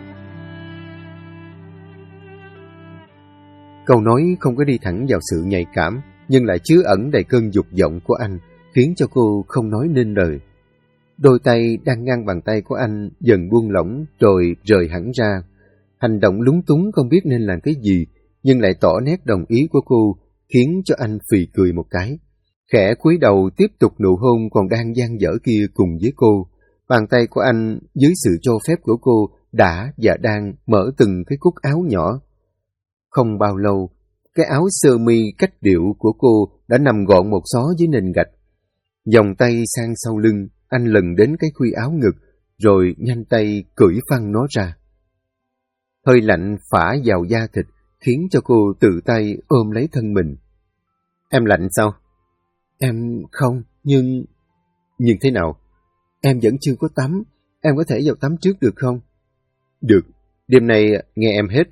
Câu nói không có đi thẳng vào sự nhạy cảm, nhưng lại chứa ẩn đầy cơn dục vọng của anh, khiến cho cô không nói nên lời. Đôi tay đang ngăn bàn tay của anh dần buông lỏng rồi rời hẳn ra. Hành động lúng túng không biết nên làm cái gì, nhưng lại tỏ nét đồng ý của cô, khiến cho anh phì cười một cái. Khẽ cúi đầu tiếp tục nụ hôn còn đang dang dở kia cùng với cô. Bàn tay của anh dưới sự cho phép của cô đã và đang mở từng cái cúc áo nhỏ. Không bao lâu, cái áo sơ mi cách điệu của cô đã nằm gọn một xó dưới nền gạch. Vòng tay sang sau lưng, anh lần đến cái khuy áo ngực, rồi nhanh tay cởi phăng nó ra. Hơi lạnh phả vào da thịt, khiến cho cô tự tay ôm lấy thân mình. Em lạnh sao? Em không, nhưng... Nhưng thế nào? Em vẫn chưa có tắm, em có thể vào tắm trước được không? Được, đêm nay nghe em hết.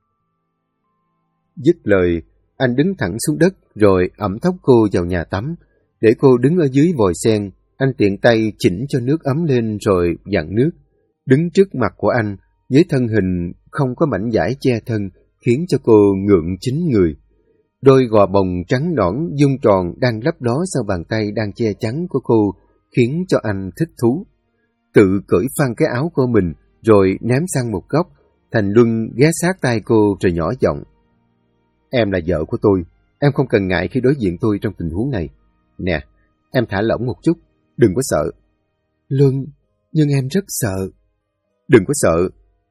Dứt lời, anh đứng thẳng xuống đất rồi ẵm thóc cô vào nhà tắm. Để cô đứng ở dưới vòi sen, anh tiện tay chỉnh cho nước ấm lên rồi vặn nước. Đứng trước mặt của anh, với thân hình không có mảnh vải che thân, khiến cho cô ngượng chính người. Đôi gò bồng trắng nõn vuông tròn đang lấp ló sau bàn tay đang che chắn của cô, khiến cho anh thích thú. Tự cởi phăng cái áo của mình, rồi ném sang một góc. Thành Luân ghé sát tai cô rồi nhỏ giọng. Em là vợ của tôi, em không cần ngại khi đối diện tôi trong tình huống này. Nè, em thả lỏng một chút, đừng có sợ. Luân, nhưng em rất sợ. Đừng có sợ.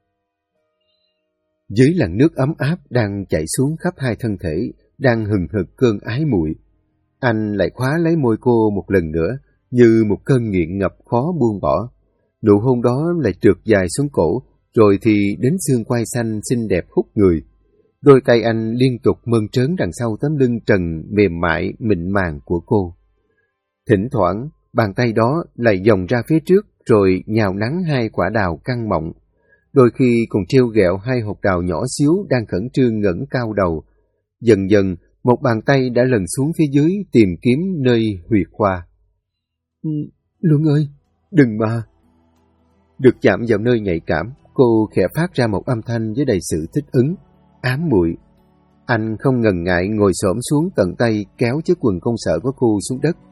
Dưới làn nước ấm áp đang chảy xuống khắp hai thân thể, đang hừng hực cơn ái muội. Anh lại khóa lấy môi cô một lần nữa, như một cơn nghiện ngập khó buông bỏ. Nụ hôn đó lại trượt dài xuống cổ, rồi thì đến xương quai xanh xinh đẹp hút người. Đôi tay anh liên tục mơn trớn đằng sau tấm lưng trần mềm mại, mịn màng của cô. Thỉnh thoảng, bàn tay đó lại vòng ra phía trước, rồi nhào nắn hai quả đào căng mọng. Đôi khi còn trêu ghẹo hai hột đào nhỏ xíu đang khẩn trương ngẩng cao đầu. Dần dần, một bàn tay đã lần xuống phía dưới tìm kiếm nơi huyệt khoa. Luân ơi, đừng mà. Được chạm vào nơi nhạy cảm, cô khẽ phát ra một âm thanh với đầy sự thích ứng, ám muội. Anh không ngần ngại ngồi xổm xuống tận tay kéo chiếc quần công sở của cô xuống đất.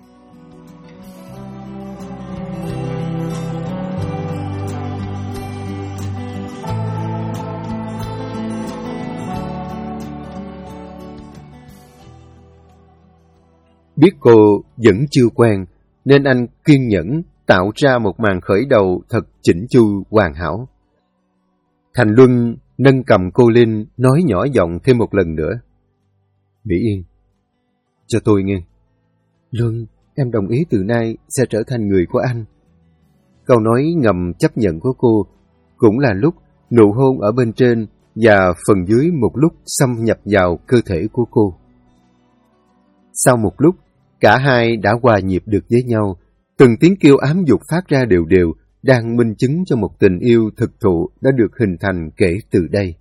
Biết cô vẫn chưa quen, nên anh kiên nhẫn tạo ra một màn khởi đầu thật chỉnh chu hoàn hảo. Thành Luân nâng cầm cô lên, nói nhỏ giọng thêm một lần nữa. Mỹ Yên, cho tôi nghe. Luân, em đồng ý từ nay sẽ trở thành người của anh. Câu nói ngầm chấp nhận của cô cũng là lúc nụ hôn ở bên trên và phần dưới một lúc xâm nhập vào cơ thể của cô. Sau một lúc, cả hai đã hòa nhịp được với nhau, từng tiếng kêu ám dục phát ra đều đều, đang minh chứng cho một tình yêu thực thụ đã được hình thành kể từ đây.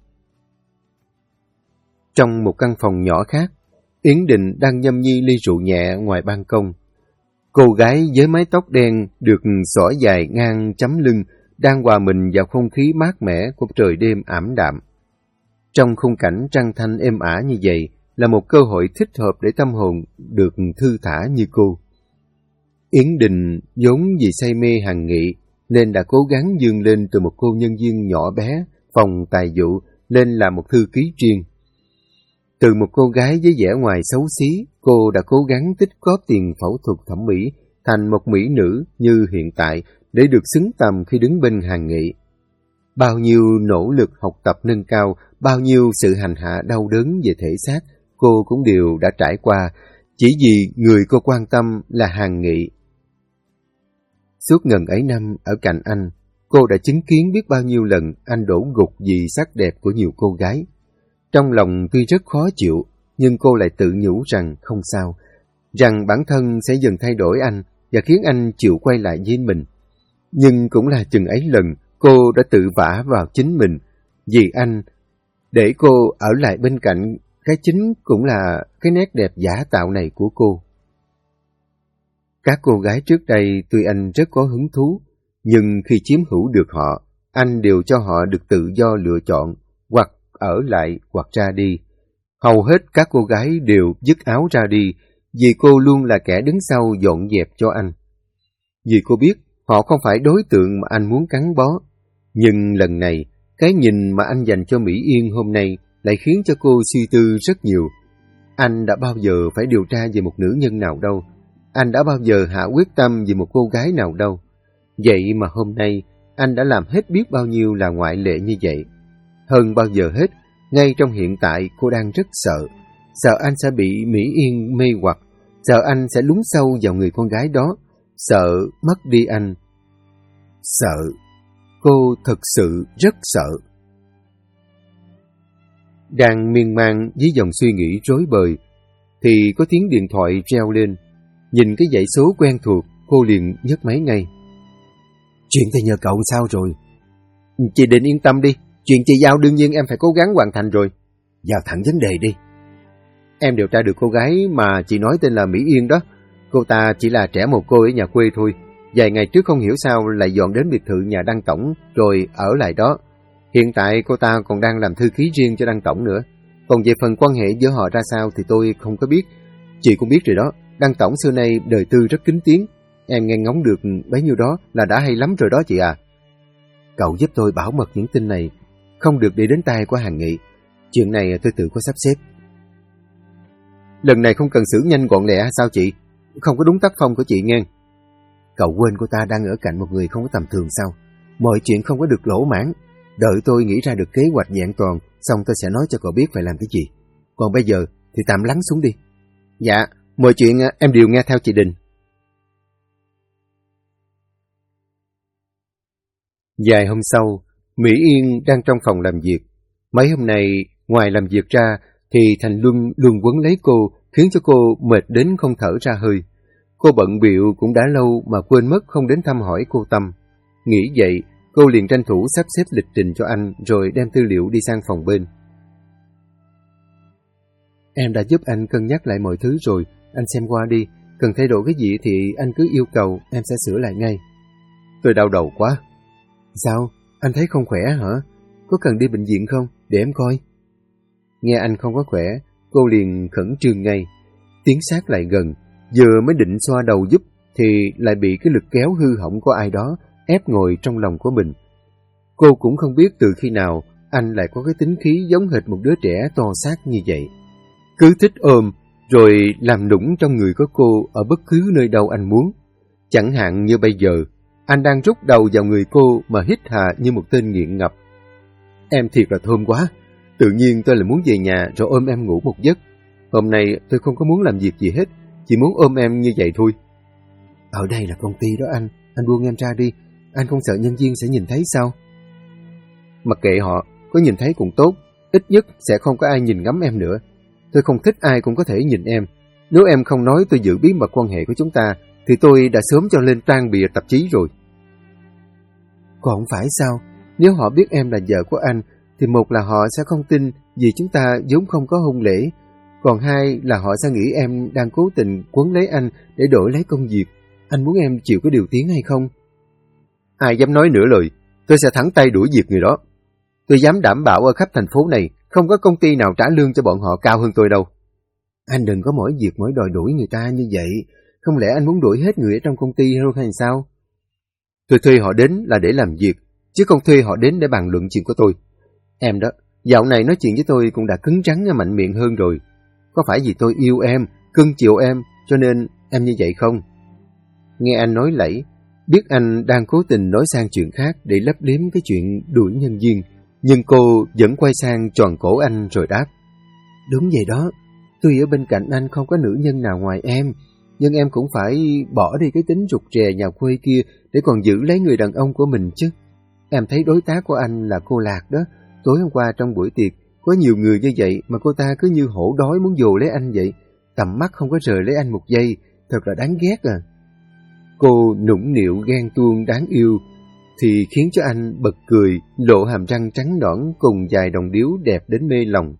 Trong một căn phòng nhỏ khác, Yến Định đang nhâm nhi ly rượu nhẹ ngoài ban công. Cô gái với mái tóc đen được xõa dài ngang chấm lưng đang hòa mình vào không khí mát mẻ của trời đêm ảm đạm. Trong khung cảnh trăng thanh êm ả như vậy là một cơ hội thích hợp để tâm hồn được thư thả như cô. Yến Định vốn vì say mê Hằng Nghị nên đã cố gắng vươn lên từ một cô nhân viên nhỏ bé phòng tài vụ lên làm một thư ký riêng. Từ một cô gái với vẻ ngoài xấu xí, cô đã cố gắng tích góp tiền phẫu thuật thẩm mỹ thành một mỹ nữ như hiện tại để được xứng tầm khi đứng bên Hằng Nghị. Bao nhiêu nỗ lực học tập nâng cao, bao nhiêu sự hành hạ đau đớn về thể xác, cô cũng đều đã trải qua, chỉ vì người cô quan tâm là Hằng Nghị. Suốt ngần ấy năm ở cạnh anh, cô đã chứng kiến biết bao nhiêu lần anh đổ gục vì sắc đẹp của nhiều cô gái. Trong lòng tuy rất khó chịu, nhưng cô lại tự nhủ rằng không sao, rằng bản thân sẽ dần thay đổi anh và khiến anh chịu quay lại với mình. Nhưng cũng là chừng ấy lần, cô đã tự vả vào chính mình, vì anh, để cô ở lại bên cạnh, cái chính cũng là cái nét đẹp giả tạo này của cô. Các cô gái trước đây tuy anh rất có hứng thú, nhưng khi chiếm hữu được họ, anh đều cho họ được tự do lựa chọn, hoặc ở lại hoặc ra đi. Hầu hết các cô gái đều dứt áo ra đi, vì cô luôn là kẻ đứng sau dọn dẹp cho anh. Vì cô biết họ không phải đối tượng mà anh muốn gắn bó. Nhưng lần này, cái nhìn mà anh dành cho Mỹ Yên hôm nay lại khiến cho cô suy tư rất nhiều. Anh đã bao giờ phải điều tra về một nữ nhân nào đâu. Anh đã bao giờ hạ quyết tâm về một cô gái nào đâu. Vậy mà hôm nay, anh đã làm hết biết bao nhiêu là ngoại lệ như vậy. Hơn bao giờ hết, ngay trong hiện tại cô đang rất sợ. Sợ anh sẽ bị Mỹ Yên mê hoặc, sợ anh sẽ lún sâu vào người con gái đó, sợ mất đi anh. Sợ. Cô thật sự rất sợ. Đang miên man với dòng suy nghĩ rối bời, thì có tiếng điện thoại reo lên. Nhìn cái dãy số quen thuộc, cô liền nhấc máy ngay. Chuyện tôi nhờ cậu sao rồi? Chị Định yên tâm đi, chuyện chị giao đương nhiên em phải cố gắng hoàn thành rồi. Vào thẳng vấn đề đi. Em điều tra được cô gái mà chị nói tên là Mỹ Yên đó. Cô ta chỉ là trẻ mồ côi ở nhà quê thôi. Vài ngày trước không hiểu sao lại dọn đến biệt thự nhà Đăng Tổng rồi ở lại đó. Hiện tại cô ta còn đang làm thư ký riêng cho Đăng Tổng nữa. Còn về phần quan hệ giữa họ ra sao thì tôi không có biết. Chị cũng biết rồi đó, Đăng Tổng xưa nay đời tư rất kín tiếng. Em nghe ngóng được bấy nhiêu đó là đã hay lắm rồi đó chị à. Cậu giúp tôi bảo mật những tin này, không được để đến tai của Hằng Nghị. Chuyện này tôi tự có sắp xếp. Lần này không cần xử nhanh gọn lẹ sao chị? Không có đúng tác phong của chị nghe. Cậu quên cô ta đang ở cạnh một người không có tầm thường sao? Mọi chuyện không có được lỗ mãn. Đợi tôi nghĩ ra được kế hoạch vẹn toàn, xong tôi sẽ nói cho cậu biết phải làm cái gì. Còn bây giờ thì tạm lắng xuống đi. Dạ, mọi chuyện em đều nghe theo chị Đình. Vài hôm sau, Mỹ Yên đang trong phòng làm việc. Mấy hôm nay, ngoài làm việc ra, thì Thành Luân luôn quấn lấy cô, khiến cho cô mệt đến không thở ra hơi. Cô bận bịu cũng đã lâu mà quên mất không đến thăm hỏi cô Tâm. Nghĩ vậy, cô liền tranh thủ sắp xếp lịch trình cho anh rồi đem tư liệu đi sang phòng bên. Em đã giúp anh cân nhắc lại mọi thứ rồi, anh xem qua đi. Cần thay đổi cái gì thì anh cứ yêu cầu, em sẽ sửa lại ngay. Tôi đau đầu quá. Sao? Anh thấy không khỏe hả? Có cần đi bệnh viện không? Để em coi. Nghe anh không có khỏe, cô liền khẩn trương ngay. Tiến sát lại gần, vừa mới định xoa đầu giúp thì lại bị cái lực kéo hư hỏng của ai đó ép ngồi trong lòng của mình. Cô cũng không biết từ khi nào anh lại có cái tính khí giống hệt một đứa trẻ to xác như vậy. Cứ thích ôm, rồi làm nũng trong người của cô ở bất cứ nơi đâu anh muốn. Chẳng hạn như bây giờ, anh đang rút đầu vào người cô mà hít hà như một tên nghiện ngập. Em thiệt là thơm quá. Tự nhiên tôi lại muốn về nhà rồi ôm em ngủ một giấc. Hôm nay tôi không có muốn làm việc gì hết, chỉ muốn ôm em như vậy thôi. Ở đây là công ty đó anh buông em ra đi, anh không sợ nhân viên sẽ nhìn thấy sao? Mặc kệ họ, có nhìn thấy cũng tốt, ít nhất sẽ không có ai nhìn ngắm em nữa. Tôi không thích ai cũng có thể nhìn em. Nếu em không nói tôi giữ bí mật quan hệ của chúng ta, thì tôi đã sớm cho lên trang bìa tạp chí rồi. Còn không phải sao, nếu họ biết em là vợ của anh, thì một là họ sẽ không tin vì chúng ta vốn không có hôn lễ, còn hai là họ sẽ nghĩ em đang cố tình quấn lấy anh để đổi lấy công việc. Anh muốn em chịu cái điều tiếng hay không? Ai dám nói nửa lời, tôi sẽ thẳng tay đuổi việc người đó. Tôi dám đảm bảo ở khắp thành phố này không có công ty nào trả lương cho bọn họ cao hơn tôi đâu. Anh đừng có mỗi việc mỗi đòi đuổi người ta như vậy. Không lẽ anh muốn đuổi hết người ở trong công ty luôn hay sao? Tôi thuê họ đến là để làm việc, chứ không thuê họ đến để bàn luận chuyện của tôi. Em đó, dạo này nói chuyện với tôi cũng đã cứng rắn mạnh miệng hơn rồi. Có phải vì tôi yêu em, cưng chiều em, cho nên em như vậy không? Nghe anh nói lẫy, biết anh đang cố tình nói sang chuyện khác để lấp liếm cái chuyện đuổi nhân viên, nhưng cô vẫn quay sang tròn cổ anh rồi đáp. Đúng vậy đó, tuy ở bên cạnh anh không có nữ nhân nào ngoài em, nhưng em cũng phải bỏ đi cái tính rụt rè nhà quê kia để còn giữ lấy người đàn ông của mình chứ. Em thấy đối tác của anh là cô Lạc đó, tối hôm qua trong buổi tiệc, có nhiều người như vậy mà cô ta cứ như hổ đói muốn dồ lấy anh vậy, tầm mắt không có rời lấy anh một giây, thật là đáng ghét à. Cô nũng nịu ghen tuông đáng yêu, thì khiến cho anh bật cười, lộ hàm răng trắng nõn cùng vài đồng điếu đẹp đến mê lòng.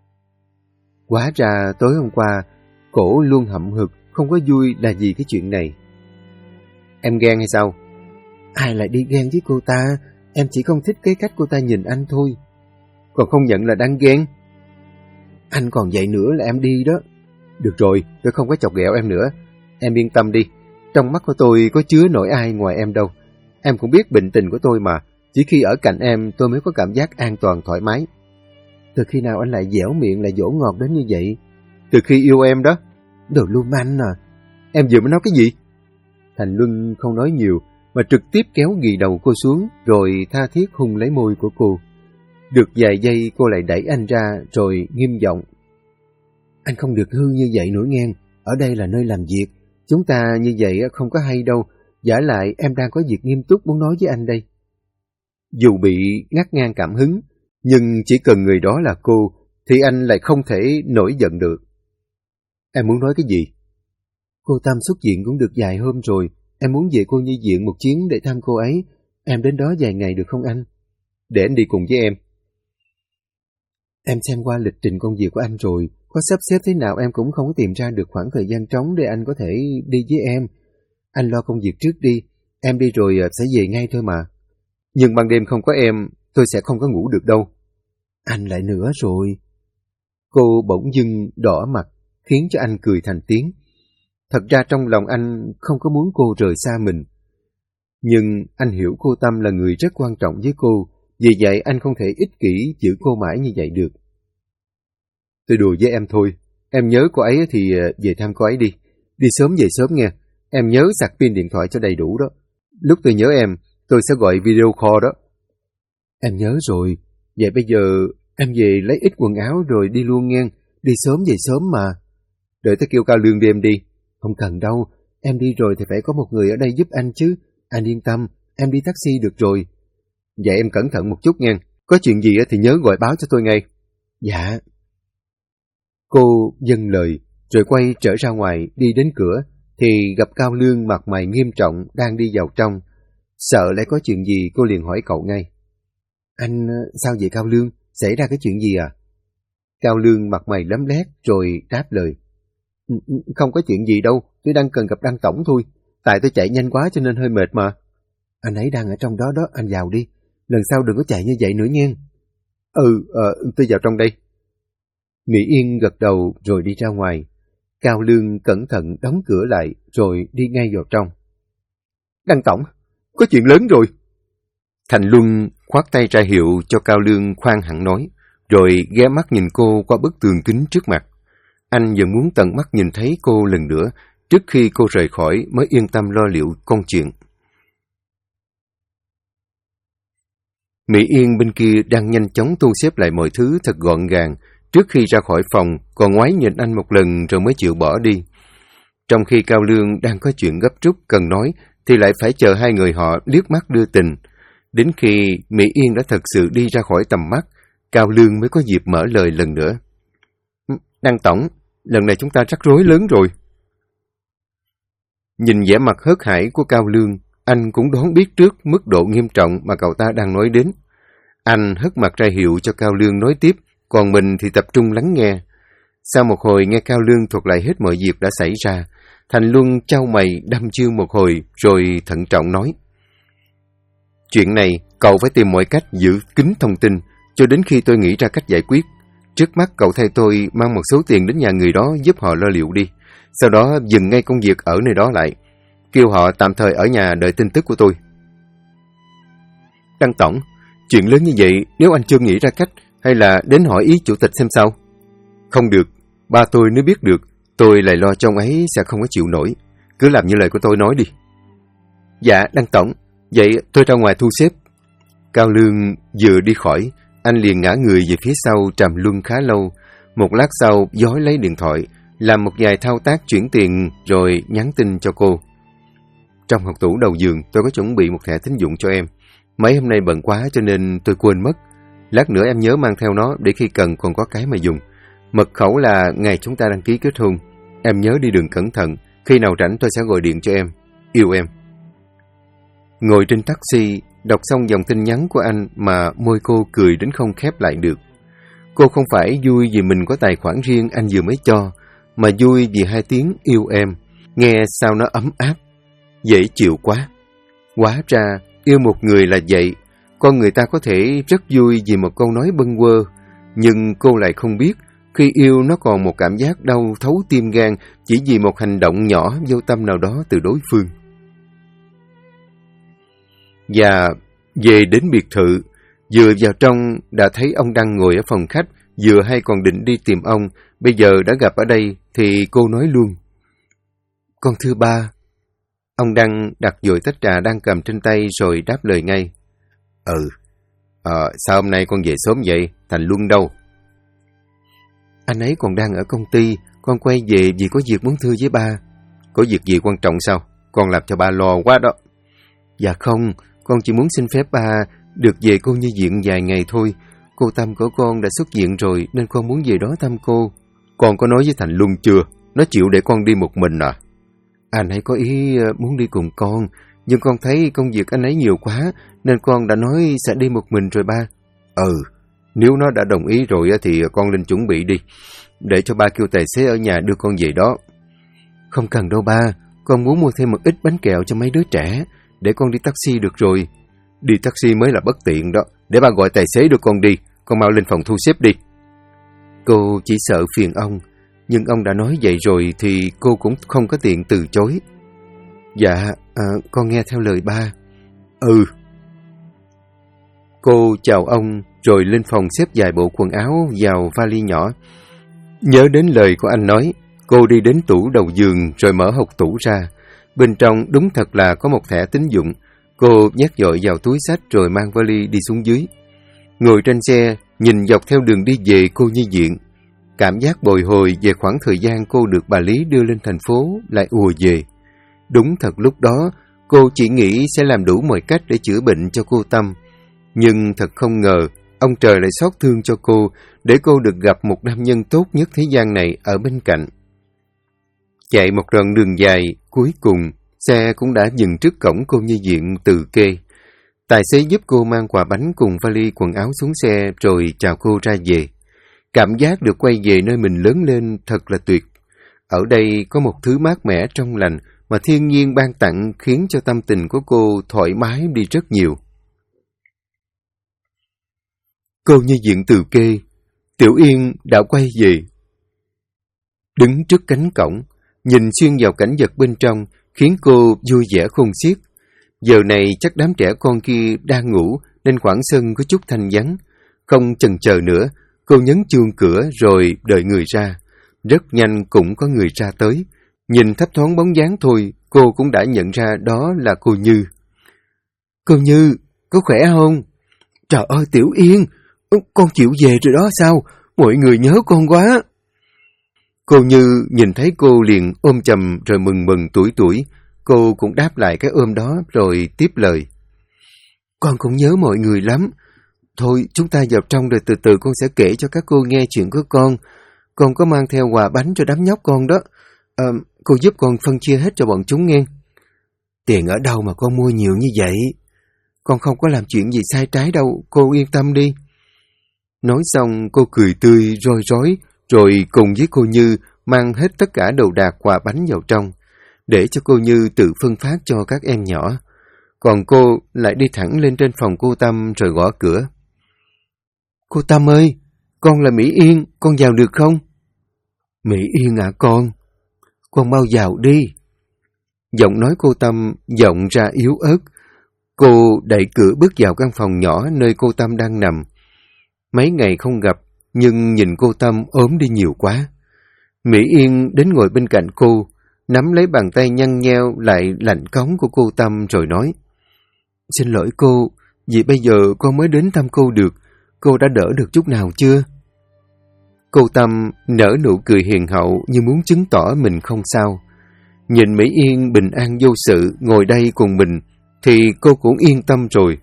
Hóa ra tối hôm qua, cổ luôn hậm hực, không có vui là vì cái chuyện này. Em ghen hay sao? Ai lại đi ghen với cô ta, em chỉ không thích cái cách cô ta nhìn anh thôi. Còn không nhận là đang ghen? Anh còn vậy nữa là em đi đó. Được rồi, tôi không có chọc ghẹo em nữa. Em yên tâm đi, trong mắt của tôi có chứa nổi ai ngoài em đâu. Em cũng biết bệnh tình của tôi mà, chỉ khi ở cạnh em tôi mới có cảm giác an toàn thoải mái. Từ khi nào anh lại dẻo miệng lại dỗ ngọt đến như vậy? Từ khi yêu em đó. Đồ lưu manh à. Em vừa mới nói cái gì? Thành Luân không nói nhiều, mà trực tiếp kéo ghì đầu cô xuống, rồi tha thiết hôn lấy môi của cô. Được vài giây cô lại đẩy anh ra, rồi nghiêm giọng. Anh không được hư như vậy nữa nghe, ở đây là nơi làm việc. Chúng ta như vậy không có hay đâu, vả lại em đang có việc nghiêm túc muốn nói với anh đây. Dù bị ngắt ngang cảm hứng, nhưng chỉ cần người đó là cô, thì anh lại không thể nổi giận được. Em muốn nói cái gì? Cô Tâm xuất viện cũng được vài hôm rồi, em muốn về cô nhi viện một chuyến để thăm cô ấy. Em đến đó vài ngày được không anh? Để anh đi cùng với em. Em xem qua lịch trình công việc của anh rồi, có sắp xếp thế nào em cũng không có tìm ra được khoảng thời gian trống để anh có thể đi với em. Anh lo công việc trước đi, em đi rồi sẽ về ngay thôi mà. Nhưng ban đêm không có em, tôi sẽ không có ngủ được đâu. Anh lại nữa rồi. Cô bỗng dưng đỏ mặt, khiến cho anh cười thành tiếng. Thật ra trong lòng anh không có muốn cô rời xa mình. Nhưng anh hiểu cô Tâm là người rất quan trọng với cô, vì vậy anh không thể ích kỷ giữ cô mãi như vậy được. Tôi đùa với em thôi, em nhớ cô ấy thì về thăm cô ấy đi. Đi sớm về sớm nghe, em nhớ sạc pin điện thoại cho đầy đủ đó. Lúc tôi nhớ em, tôi sẽ gọi video call đó. Em nhớ rồi, vậy bây giờ em về lấy ít quần áo rồi đi luôn nghe, đi sớm về sớm mà. Đợi tới kêu Cao Lương đưa em đi. Không cần đâu, em đi rồi thì phải có một người ở đây giúp anh chứ. Anh yên tâm, em đi taxi được rồi. Vậy em cẩn thận một chút nha, có chuyện gì thì nhớ gọi báo cho tôi ngay. Dạ. Cô dâng lời, rồi quay trở ra ngoài đi đến cửa, thì gặp Cao Lương mặt mày nghiêm trọng đang đi vào trong. Sợ lại có chuyện gì cô liền hỏi cậu ngay. Anh sao vậy Cao Lương? Xảy ra cái chuyện gì à? Cao Lương mặt mày lấm lét rồi đáp lời. Không có chuyện gì đâu, tôi đang cần gặp Đăng Tổng thôi. Tại tôi chạy nhanh quá cho nên hơi mệt mà. Anh ấy đang ở trong đó đó, anh vào đi. Lần sau đừng có chạy như vậy nữa nha. Tôi vào trong đây. Mỹ Yên gật đầu rồi đi ra ngoài. Cao Lương cẩn thận đóng cửa lại rồi đi ngay vào trong. Đăng Tổng, có chuyện lớn rồi. Thành Luân khoát tay ra hiệu cho Cao Lương khoan hẳn nói, rồi ghé mắt nhìn cô qua bức tường kính trước mặt. Anh vẫn muốn tận mắt nhìn thấy cô lần nữa, trước khi cô rời khỏi mới yên tâm lo liệu công chuyện. Mỹ Yên bên kia đang nhanh chóng thu xếp lại mọi thứ thật gọn gàng, trước khi ra khỏi phòng còn ngoái nhìn anh một lần rồi mới chịu bỏ đi. Trong khi Cao Lương đang có chuyện gấp rút cần nói, thì lại phải chờ hai người họ liếc mắt đưa tình. Đến khi Mỹ Yên đã thật sự đi ra khỏi tầm mắt, Cao Lương mới có dịp mở lời lần nữa. Đăng tổng, lần này chúng ta rắc rối lớn rồi. Nhìn vẻ mặt hớt hải của Cao Lương, anh cũng đoán biết trước mức độ nghiêm trọng mà cậu ta đang nói đến. Anh hất mặt ra hiệu cho Cao Lương nói tiếp, còn mình thì tập trung lắng nghe. Sau một hồi nghe Cao Lương thuật lại hết mọi việc đã xảy ra, Thành Luân chau mày đăm chiêu một hồi rồi thận trọng nói. Chuyện này cậu phải tìm mọi cách giữ kín thông tin cho đến khi tôi nghĩ ra cách giải quyết. Trước mắt cậu thay tôi mang một số tiền đến nhà người đó giúp họ lo liệu đi. Sau đó dừng ngay công việc ở nơi đó lại. Kêu họ tạm thời ở nhà đợi tin tức của tôi. Đăng tổng, chuyện lớn như vậy nếu anh chưa nghĩ ra cách hay là đến hỏi ý chủ tịch xem sao? Không được, ba tôi nếu biết được, tôi lại lo cho ông ấy sẽ không có chịu nổi. Cứ làm như lời của tôi nói đi. Dạ, Đăng tổng, vậy tôi ra ngoài thu xếp. Cao Lương vừa đi khỏi, anh liền ngã người về phía sau trầm luân khá lâu. Một lát sau, dói lấy điện thoại, làm một vài thao tác chuyển tiền rồi nhắn tin cho cô. Trong hộc tủ đầu giường, tôi có chuẩn bị một thẻ tín dụng cho em. Mấy hôm nay bận quá cho nên tôi quên mất. Lát nữa em nhớ mang theo nó để khi cần còn có cái mà dùng. Mật khẩu là ngày chúng ta đăng ký kết hôn. Em nhớ đi đường cẩn thận, khi nào rảnh tôi sẽ gọi điện cho em. Yêu em. Ngồi trên taxi, đọc xong dòng tin nhắn của anh mà môi cô cười đến không khép lại được. Cô không phải vui vì mình có tài khoản riêng anh vừa mới cho, mà vui vì hai tiếng yêu em. Nghe sao nó ấm áp, dễ chịu quá. Hóa ra, yêu một người là vậy. Con người ta có thể rất vui vì một câu nói bâng quơ, nhưng cô lại không biết, khi yêu nó còn một cảm giác đau thấu tim gan chỉ vì một hành động nhỏ vô tâm nào đó từ đối phương. Và về đến biệt thự, vừa vào trong đã thấy ông Đăng ngồi ở phòng khách, vừa hay còn định đi tìm ông, bây giờ đã gặp ở đây thì cô nói luôn. Con thưa ba. Ông Đăng đặt vội tách trà đang cầm trên tay rồi đáp lời ngay. Sao hôm nay con về sớm vậy? Thành Luân đâu? Anh ấy còn đang ở công ty, con quay về vì có việc muốn thưa với ba. Có việc gì quan trọng sao? Con làm cho ba lo quá đó. Dạ không, con chỉ muốn xin phép ba được về cô Nhi viện vài ngày thôi. Cô Tâm của con đã xuất viện rồi nên con muốn về đó thăm cô. Con có nói với Thành Luân chưa? Nó chịu để con đi một mình à? Anh ấy có ý muốn đi cùng con, nhưng con thấy công việc anh ấy nhiều quá nên con đã nói sẽ đi một mình rồi ba. Nếu nó đã đồng ý rồi thì con lên chuẩn bị đi, để cho ba kêu tài xế ở nhà đưa con về đó. Không cần đâu ba, con muốn mua thêm một ít bánh kẹo cho mấy đứa trẻ, để con đi taxi được rồi. Đi taxi mới là bất tiện đó, để ba gọi tài xế đưa con đi, con mau lên phòng thu xếp đi. Cô chỉ sợ phiền ông, nhưng ông đã nói vậy rồi thì cô cũng không có tiện từ chối. Dạ, con nghe theo lời ba. Cô chào ông rồi lên phòng xếp vài bộ quần áo vào vali nhỏ. Nhớ đến lời của anh nói, cô đi đến tủ đầu giường rồi mở hộc tủ ra. Bên trong đúng thật là có một thẻ tín dụng. Cô nhét vội vào túi xách rồi mang vali đi xuống dưới. Ngồi trên xe, nhìn dọc theo đường đi về cô Nhi viện. Cảm giác bồi hồi về khoảng thời gian cô được bà Lý đưa lên thành phố lại ùa về. Đúng thật lúc đó, cô chỉ nghĩ sẽ làm đủ mọi cách để chữa bệnh cho cô Tâm. Nhưng thật không ngờ, ông trời lại xót thương cho cô, để cô được gặp một nam nhân tốt nhất thế gian này ở bên cạnh. Chạy một đoạn đường dài, cuối cùng, xe cũng đã dừng trước cổng cô Nhi viện Từ Kê. Tài xế giúp cô mang quà bánh cùng vali quần áo xuống xe rồi chào cô ra về. Cảm giác được quay về nơi mình lớn lên thật là tuyệt. Ở đây có một thứ mát mẻ trong lành mà thiên nhiên ban tặng khiến cho tâm tình của cô thoải mái đi rất nhiều. Cô Nhi viện Từ Kê, Tiểu Yên đã quay về. Đứng trước cánh cổng, nhìn xuyên vào cảnh vật bên trong khiến cô vui vẻ khôn xiết. Giờ này chắc đám trẻ con kia đang ngủ nên khoảng sân có chút thanh vắng. Không chần chờ nữa, cô nhấn chuông cửa rồi đợi người ra. Rất nhanh cũng có người ra tới. Nhìn thấp thoáng bóng dáng thôi, cô cũng đã nhận ra đó là cô Như. Cô Như, có khỏe không? Trời ơi Tiểu Yên, con chịu về rồi đó sao? Mọi người nhớ con quá. Cô Như nhìn thấy cô liền ôm chầm rồi mừng mừng tủi tủi. Cô cũng đáp lại cái ôm đó rồi tiếp lời. Con cũng nhớ mọi người lắm. Thôi chúng ta vào trong rồi từ từ con sẽ kể cho các cô nghe chuyện của con. Con có mang theo quà bánh cho đám nhóc con đó. Cô giúp con phân chia hết cho bọn chúng nghe. Tiền ở đâu mà con mua nhiều như vậy? Con không có làm chuyện gì sai trái đâu, cô yên tâm đi. Nói xong cô cười tươi roi rói rồi cùng với cô Như mang hết tất cả đồ đạc quà bánh vào trong, để cho cô Như tự phân phát cho các em nhỏ. Còn cô lại đi thẳng lên trên phòng cô Tâm rồi gõ cửa. Cô Tâm ơi, con là Mỹ Yên, con vào được không? Mỹ Yên à con mau vào đi. Giọng nói cô Tâm vọng ra yếu ớt. Cô đẩy cửa bước vào căn phòng nhỏ nơi cô Tâm đang nằm. Mấy ngày không gặp, nhưng nhìn cô Tâm ốm đi nhiều quá. Mỹ Yên đến ngồi bên cạnh cô, nắm lấy bàn tay nhăn nheo lại lạnh cống của cô Tâm rồi nói. Xin lỗi cô, vì bây giờ con mới đến thăm cô được. Cô đã đỡ được chút nào chưa? Cô Tâm nở nụ cười hiền hậu như muốn chứng tỏ mình không sao. Nhìn Mỹ Yên bình an vô sự ngồi đây cùng mình thì cô cũng yên tâm rồi.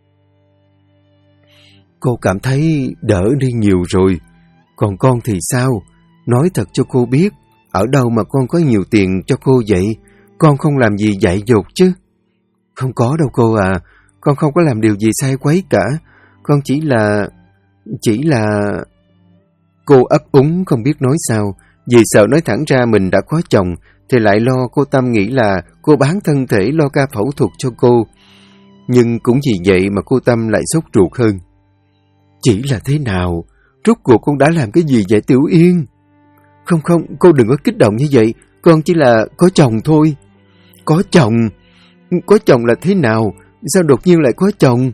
Cô cảm thấy đỡ đi nhiều rồi. Còn con thì sao? Nói thật cho cô biết, ở đâu mà con có nhiều tiền cho cô vậy? Con không làm gì dại dột chứ? Không có đâu cô à, con không có làm điều gì sai quấy cả. Con chỉ là... Cô ấp úng không biết nói sao, vì sợ nói thẳng ra mình đã có chồng, thì lại lo cô Tâm nghĩ là cô bán thân thể lo ca phẫu thuật cho cô. Nhưng cũng vì vậy mà cô Tâm lại sốt ruột hơn. Chỉ là thế nào? Rốt cuộc con đã làm cái gì vậy Tiểu Yên? Không, cô đừng có kích động như vậy, con chỉ là có chồng thôi. Có chồng? Có chồng là thế nào? Sao đột nhiên lại có chồng?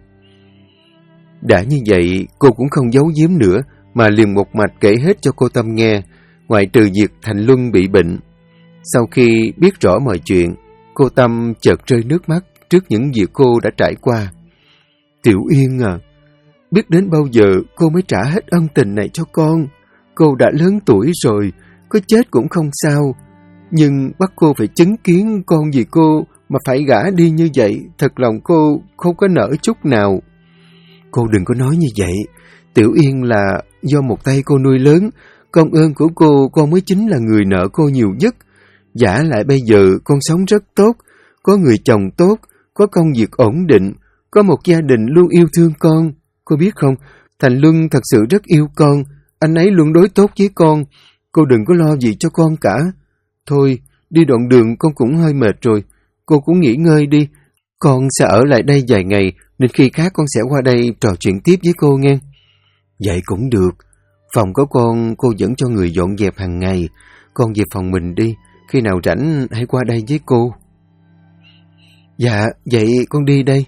Đã như vậy, cô cũng không giấu giếm nữa, mà liền một mạch kể hết cho cô Tâm nghe, ngoại trừ việc Thành Luân bị bệnh. Sau khi biết rõ mọi chuyện, cô Tâm chợt rơi nước mắt trước những việc cô đã trải qua. Tiểu Yên à, biết đến bao giờ cô mới trả hết ân tình này cho con. Cô đã lớn tuổi rồi, có chết cũng không sao. Nhưng bắt cô phải chứng kiến con vì cô mà phải gả đi như vậy, thật lòng cô không có nỡ chút nào. Cô đừng có nói như vậy. Tiểu Yên là do một tay cô nuôi lớn, công ơn của cô con mới chính là người nợ cô nhiều nhất. Giả lại bây giờ con sống rất tốt, có người chồng tốt, có công việc ổn định, có một gia đình luôn yêu thương con. Cô biết không, Thành Luân thật sự rất yêu con, anh ấy luôn đối tốt với con. Cô đừng có lo gì cho con cả. Thôi, đi đoạn đường con cũng hơi mệt rồi, cô cũng nghỉ ngơi đi. Con sẽ ở lại đây vài ngày, nên khi khác con sẽ qua đây trò chuyện tiếp với cô nghe. Vậy cũng được. Phòng của con cô dẫn cho người dọn dẹp hàng ngày. Con về phòng mình đi, khi nào rảnh hãy qua đây với cô. Dạ, vậy con đi đây.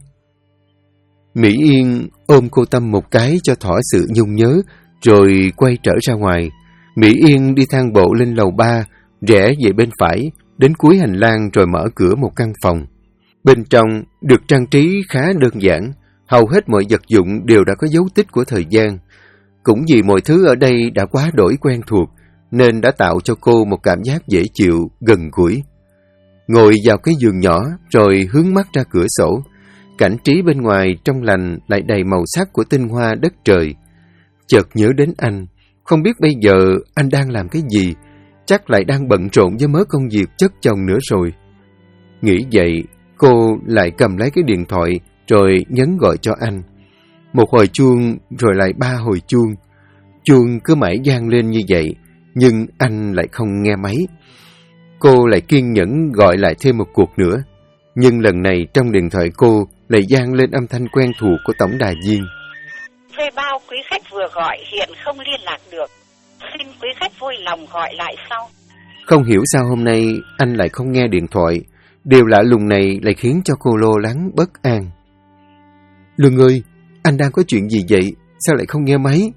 Mỹ Yên ôm cô Tâm một cái cho thỏa sự nhung nhớ, rồi quay trở ra ngoài. Mỹ Yên đi thang bộ lên lầu 3, rẽ về bên phải, đến cuối hành lang rồi mở cửa một căn phòng. Bên trong được trang trí khá đơn giản, hầu hết mọi vật dụng đều đã có dấu tích của thời gian. Cũng vì mọi thứ ở đây đã quá đổi quen thuộc, nên đã tạo cho cô một cảm giác dễ chịu, gần gũi. Ngồi vào cái giường nhỏ rồi hướng mắt ra cửa sổ. Cảnh trí bên ngoài trong lành lại đầy màu sắc của tinh hoa đất trời. Chợt nhớ đến anh, không biết bây giờ anh đang làm cái gì, chắc lại đang bận rộn với mớ công việc chất chồng nữa rồi. Nghĩ vậy, cô lại cầm lấy cái điện thoại rồi nhấn gọi cho anh. Một hồi chuông rồi lại 3 hồi chuông. Chuông cứ mãi vang lên như vậy, nhưng anh lại không nghe máy. Cô lại kiên nhẫn gọi lại thêm một cuộc nữa, nhưng lần này trong điện thoại cô lại vang lên âm thanh quen thuộc của tổng đài viên. Thuê bao quý khách vừa gọi hiện không liên lạc được. Xin quý khách vui lòng gọi lại sau. Không hiểu sao hôm nay anh lại không nghe điện thoại. Điều lạ lùng này lại khiến cho cô lo lắng bất an. Luân ơi, anh đang có chuyện gì vậy? Sao lại không nghe máy?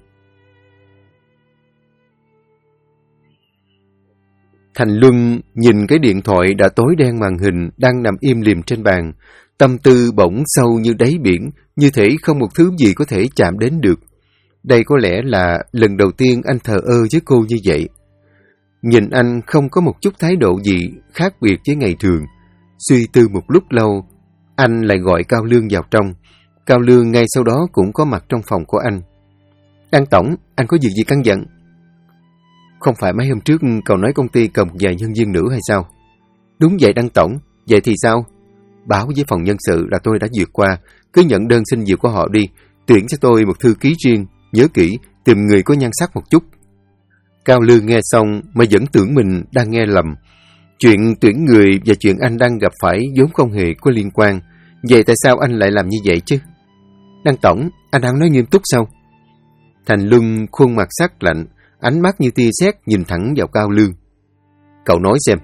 Thành Luân nhìn cái điện thoại đã tối đen màn hình đang nằm im lìm trên bàn. Tâm tư bỗng sâu như đáy biển, như thể không một thứ gì có thể chạm đến được. Đây có lẽ là lần đầu tiên anh thờ ơ với cô như vậy. Nhìn anh không có một chút thái độ gì khác biệt với ngày thường. Suy tư một lúc lâu, anh lại gọi Cao Lương vào trong. Cao Lương ngay sau đó cũng có mặt trong phòng của anh. Đăng tổng, anh có việc gì căn dặn? Không phải mấy hôm trước cậu nói công ty cần một vài nhân viên nữ hay sao? Đúng vậy Đăng tổng, vậy thì sao? Báo với phòng nhân sự là tôi đã duyệt qua, cứ nhận đơn xin việc của họ đi, tuyển cho tôi một thư ký riêng, nhớ kỹ, tìm người có nhan sắc một chút. Cao Lương nghe xong mà vẫn tưởng mình đang nghe lầm. Chuyện tuyển người và chuyện anh đang gặp phải vốn không hề có liên quan. Vậy tại sao anh lại làm như vậy chứ? Đăng tổng, anh đang nói nghiêm túc sao? Thành Luân khuôn mặt sắc lạnh, ánh mắt như tia sét nhìn thẳng vào Cao Lương. Cậu nói xem.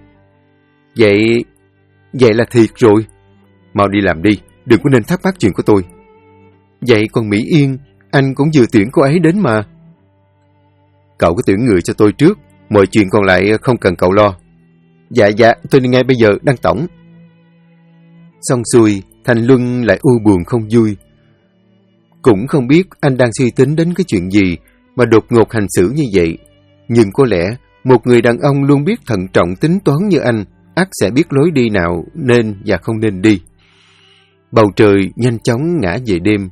Vậy là thiệt rồi. Mau đi làm đi, đừng có nên thắc mắc chuyện của tôi. Vậy còn Mỹ Yên, anh cũng vừa tuyển cô ấy đến mà. Cậu cứ tuyển người cho tôi trước, mọi chuyện còn lại không cần cậu lo. Dạ, tôi đi ngay bây giờ, Đăng tổng. Xong xuôi, Thành Luân lại u buồn không vui. Cũng không biết anh đang suy tính đến cái chuyện gì mà đột ngột hành xử như vậy. Nhưng có lẽ một người đàn ông luôn biết thận trọng tính toán như anh ắt sẽ biết lối đi nào nên và không nên đi. Bầu trời nhanh chóng ngã về đêm.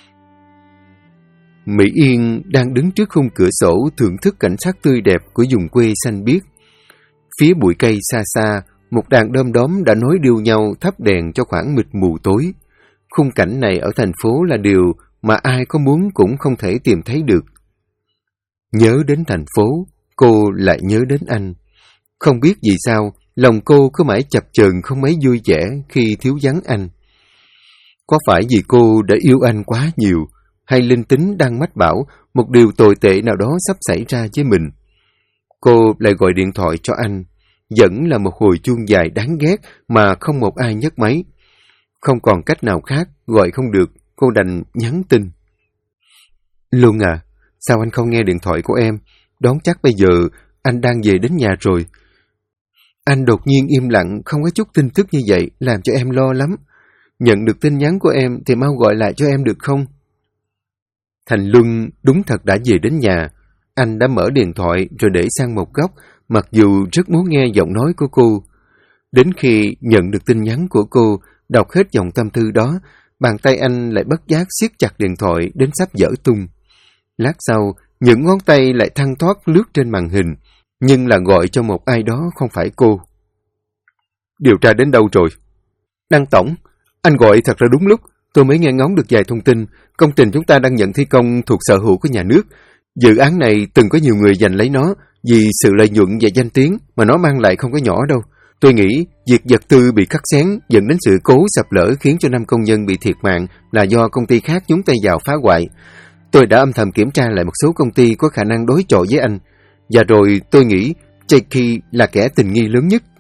Mỹ Yên đang đứng trước khung cửa sổ thưởng thức cảnh sắc tươi đẹp của vùng quê xanh biếc. Phía bụi cây xa xa, một đàn đom đóm đã nối đuôi nhau thắp đèn cho khoảng mịt mù tối. Khung cảnh này ở thành phố là điều mà ai có muốn cũng không thể tìm thấy được. Nhớ đến thành phố, cô lại nhớ đến anh. Không biết vì sao, lòng cô cứ mãi chập chờn không mấy vui vẻ khi thiếu vắng anh. Có phải vì cô đã yêu anh quá nhiều, hay linh tính đang mách bảo một điều tồi tệ nào đó sắp xảy ra với mình? Cô lại gọi điện thoại cho anh. Vẫn là một hồi chuông dài đáng ghét mà không một ai nhấc máy. Không còn cách nào khác, gọi không được, cô đành nhắn tin. Luân à, sao anh không nghe điện thoại của em? Đoán chắc bây giờ anh đang về đến nhà rồi. Anh đột nhiên im lặng, không có chút tin tức như vậy, làm cho em lo lắm. Nhận được tin nhắn của em thì mau gọi lại cho em được không? Thành Luân đúng thật đã về đến nhà. Anh đã mở điện thoại rồi để sang một góc, mặc dù rất muốn nghe giọng nói của cô. Đến khi nhận được tin nhắn của cô, đọc hết dòng tâm thư đó, bàn tay anh lại bất giác siết chặt điện thoại đến sắp vỡ tung. Lát sau, những ngón tay lại thăng thoát lướt trên màn hình, nhưng là gọi cho một ai đó không phải cô. Điều tra đến đâu rồi? Đăng tổng, anh gọi thật là đúng lúc. Tôi mới nghe ngóng được vài thông tin. Công trình chúng ta đang nhận thi công thuộc sở hữu của nhà nước. Dự án này từng có nhiều người giành lấy nó vì sự lợi nhuận và danh tiếng mà nó mang lại không có nhỏ đâu. Tôi nghĩ việc vật tư bị cắt xén dẫn đến sự cố sập lở khiến cho 5 công nhân bị thiệt mạng là do công ty khác nhúng tay vào phá hoại. Tôi đã âm thầm kiểm tra lại một số công ty có khả năng đối chọi với anh. Và rồi tôi nghĩ Jackie là kẻ tình nghi lớn nhất.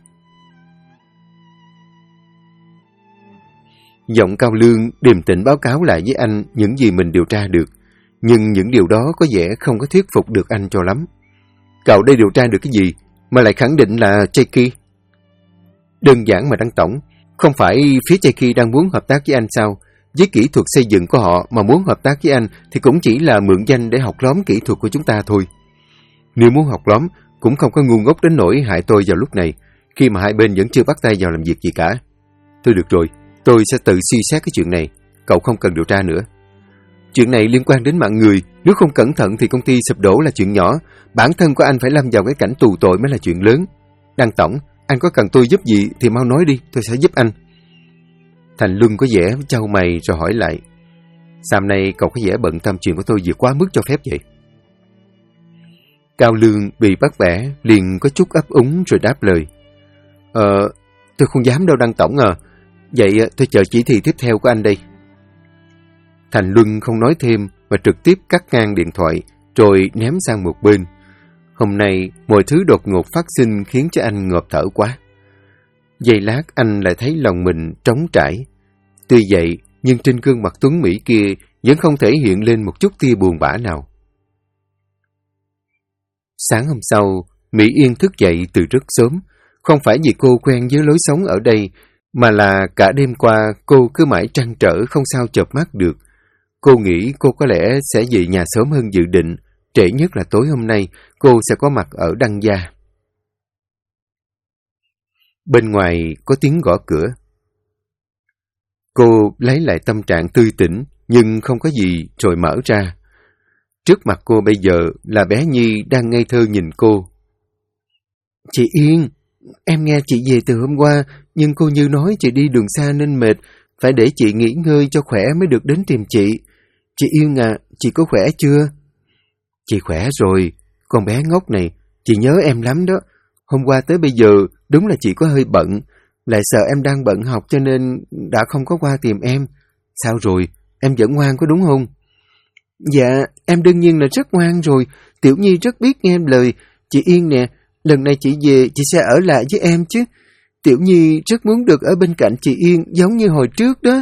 Giọng Cao Lương điềm tĩnh báo cáo lại với anh những gì mình điều tra được. Nhưng những điều đó có vẻ không có thuyết phục được anh cho lắm. Cậu đây điều tra được cái gì mà lại khẳng định là Jackie? Đơn giản mà Đăng tổng, không phải phía Jackie đang muốn hợp tác với anh sao? Với kỹ thuật xây dựng của họ mà muốn hợp tác với anh thì cũng chỉ là mượn danh để học lóm kỹ thuật của chúng ta thôi. Nếu muốn học lóm cũng không có ngu ngốc đến nỗi hại tôi vào lúc này, khi mà hai bên vẫn chưa bắt tay vào làm việc gì cả. Thôi được rồi, tôi sẽ tự suy xét cái chuyện này, cậu không cần điều tra nữa. Chuyện này liên quan đến mạng người, nếu không cẩn thận thì công ty sụp đổ là chuyện nhỏ, bản thân của anh phải lâm vào cái cảnh tù tội mới là chuyện lớn. Đăng tổng, anh có cần tôi giúp gì thì mau nói đi, tôi sẽ giúp anh. Thành Luân có vẻ chau mày rồi hỏi lại. Sao nay cậu có vẻ bận tâm chuyện của tôi vượt quá mức cho phép vậy? Cao Lương bị bắt bẻ, liền có chút ấp úng rồi đáp lời. Tôi không dám đâu Đăng tổng à. Vậy tôi chờ chỉ thị tiếp theo của anh đây. Thành Luân không nói thêm mà trực tiếp cắt ngang điện thoại rồi ném sang một bên. Hôm nay mọi thứ đột ngột phát sinh khiến cho anh ngộp thở quá. Giây lát anh lại thấy lòng mình trống trải. Tuy vậy nhưng trên gương mặt tuấn mỹ kia vẫn không thể hiện lên một chút tia buồn bã nào. Sáng hôm sau, Mỹ Yên thức dậy từ rất sớm. Không phải vì cô quen với lối sống ở đây, mà là cả đêm qua cô cứ mãi trăn trở không sao chợp mắt được. Cô nghĩ cô có lẽ sẽ về nhà sớm hơn dự định, trễ nhất là tối hôm nay cô sẽ có mặt ở Đăng Gia. Bên ngoài có tiếng gõ cửa. Cô lấy lại tâm trạng tươi tỉnh, nhưng không có gì rồi mở ra. Trước mặt cô bây giờ là bé Nhi đang ngây thơ nhìn cô. Chị Yên, em nghe chị về từ hôm qua, nhưng cô Như nói chị đi đường xa nên mệt, phải để chị nghỉ ngơi cho khỏe mới được đến tìm chị. Chị Yên à, chị có khỏe chưa? Chị khỏe rồi, con bé ngốc này, chị nhớ em lắm đó. Hôm qua tới bây giờ đúng là chị có hơi bận, lại sợ em đang bận học cho nên đã không có qua tìm em. Sao rồi, em vẫn ngoan có đúng không? Dạ, em đương nhiên là rất ngoan rồi, Tiểu Nhi rất biết nghe lời. Chị Yên nè, lần này chị về chị sẽ ở lại với em chứ. Tiểu Nhi rất muốn được ở bên cạnh chị Yên giống như hồi trước đó.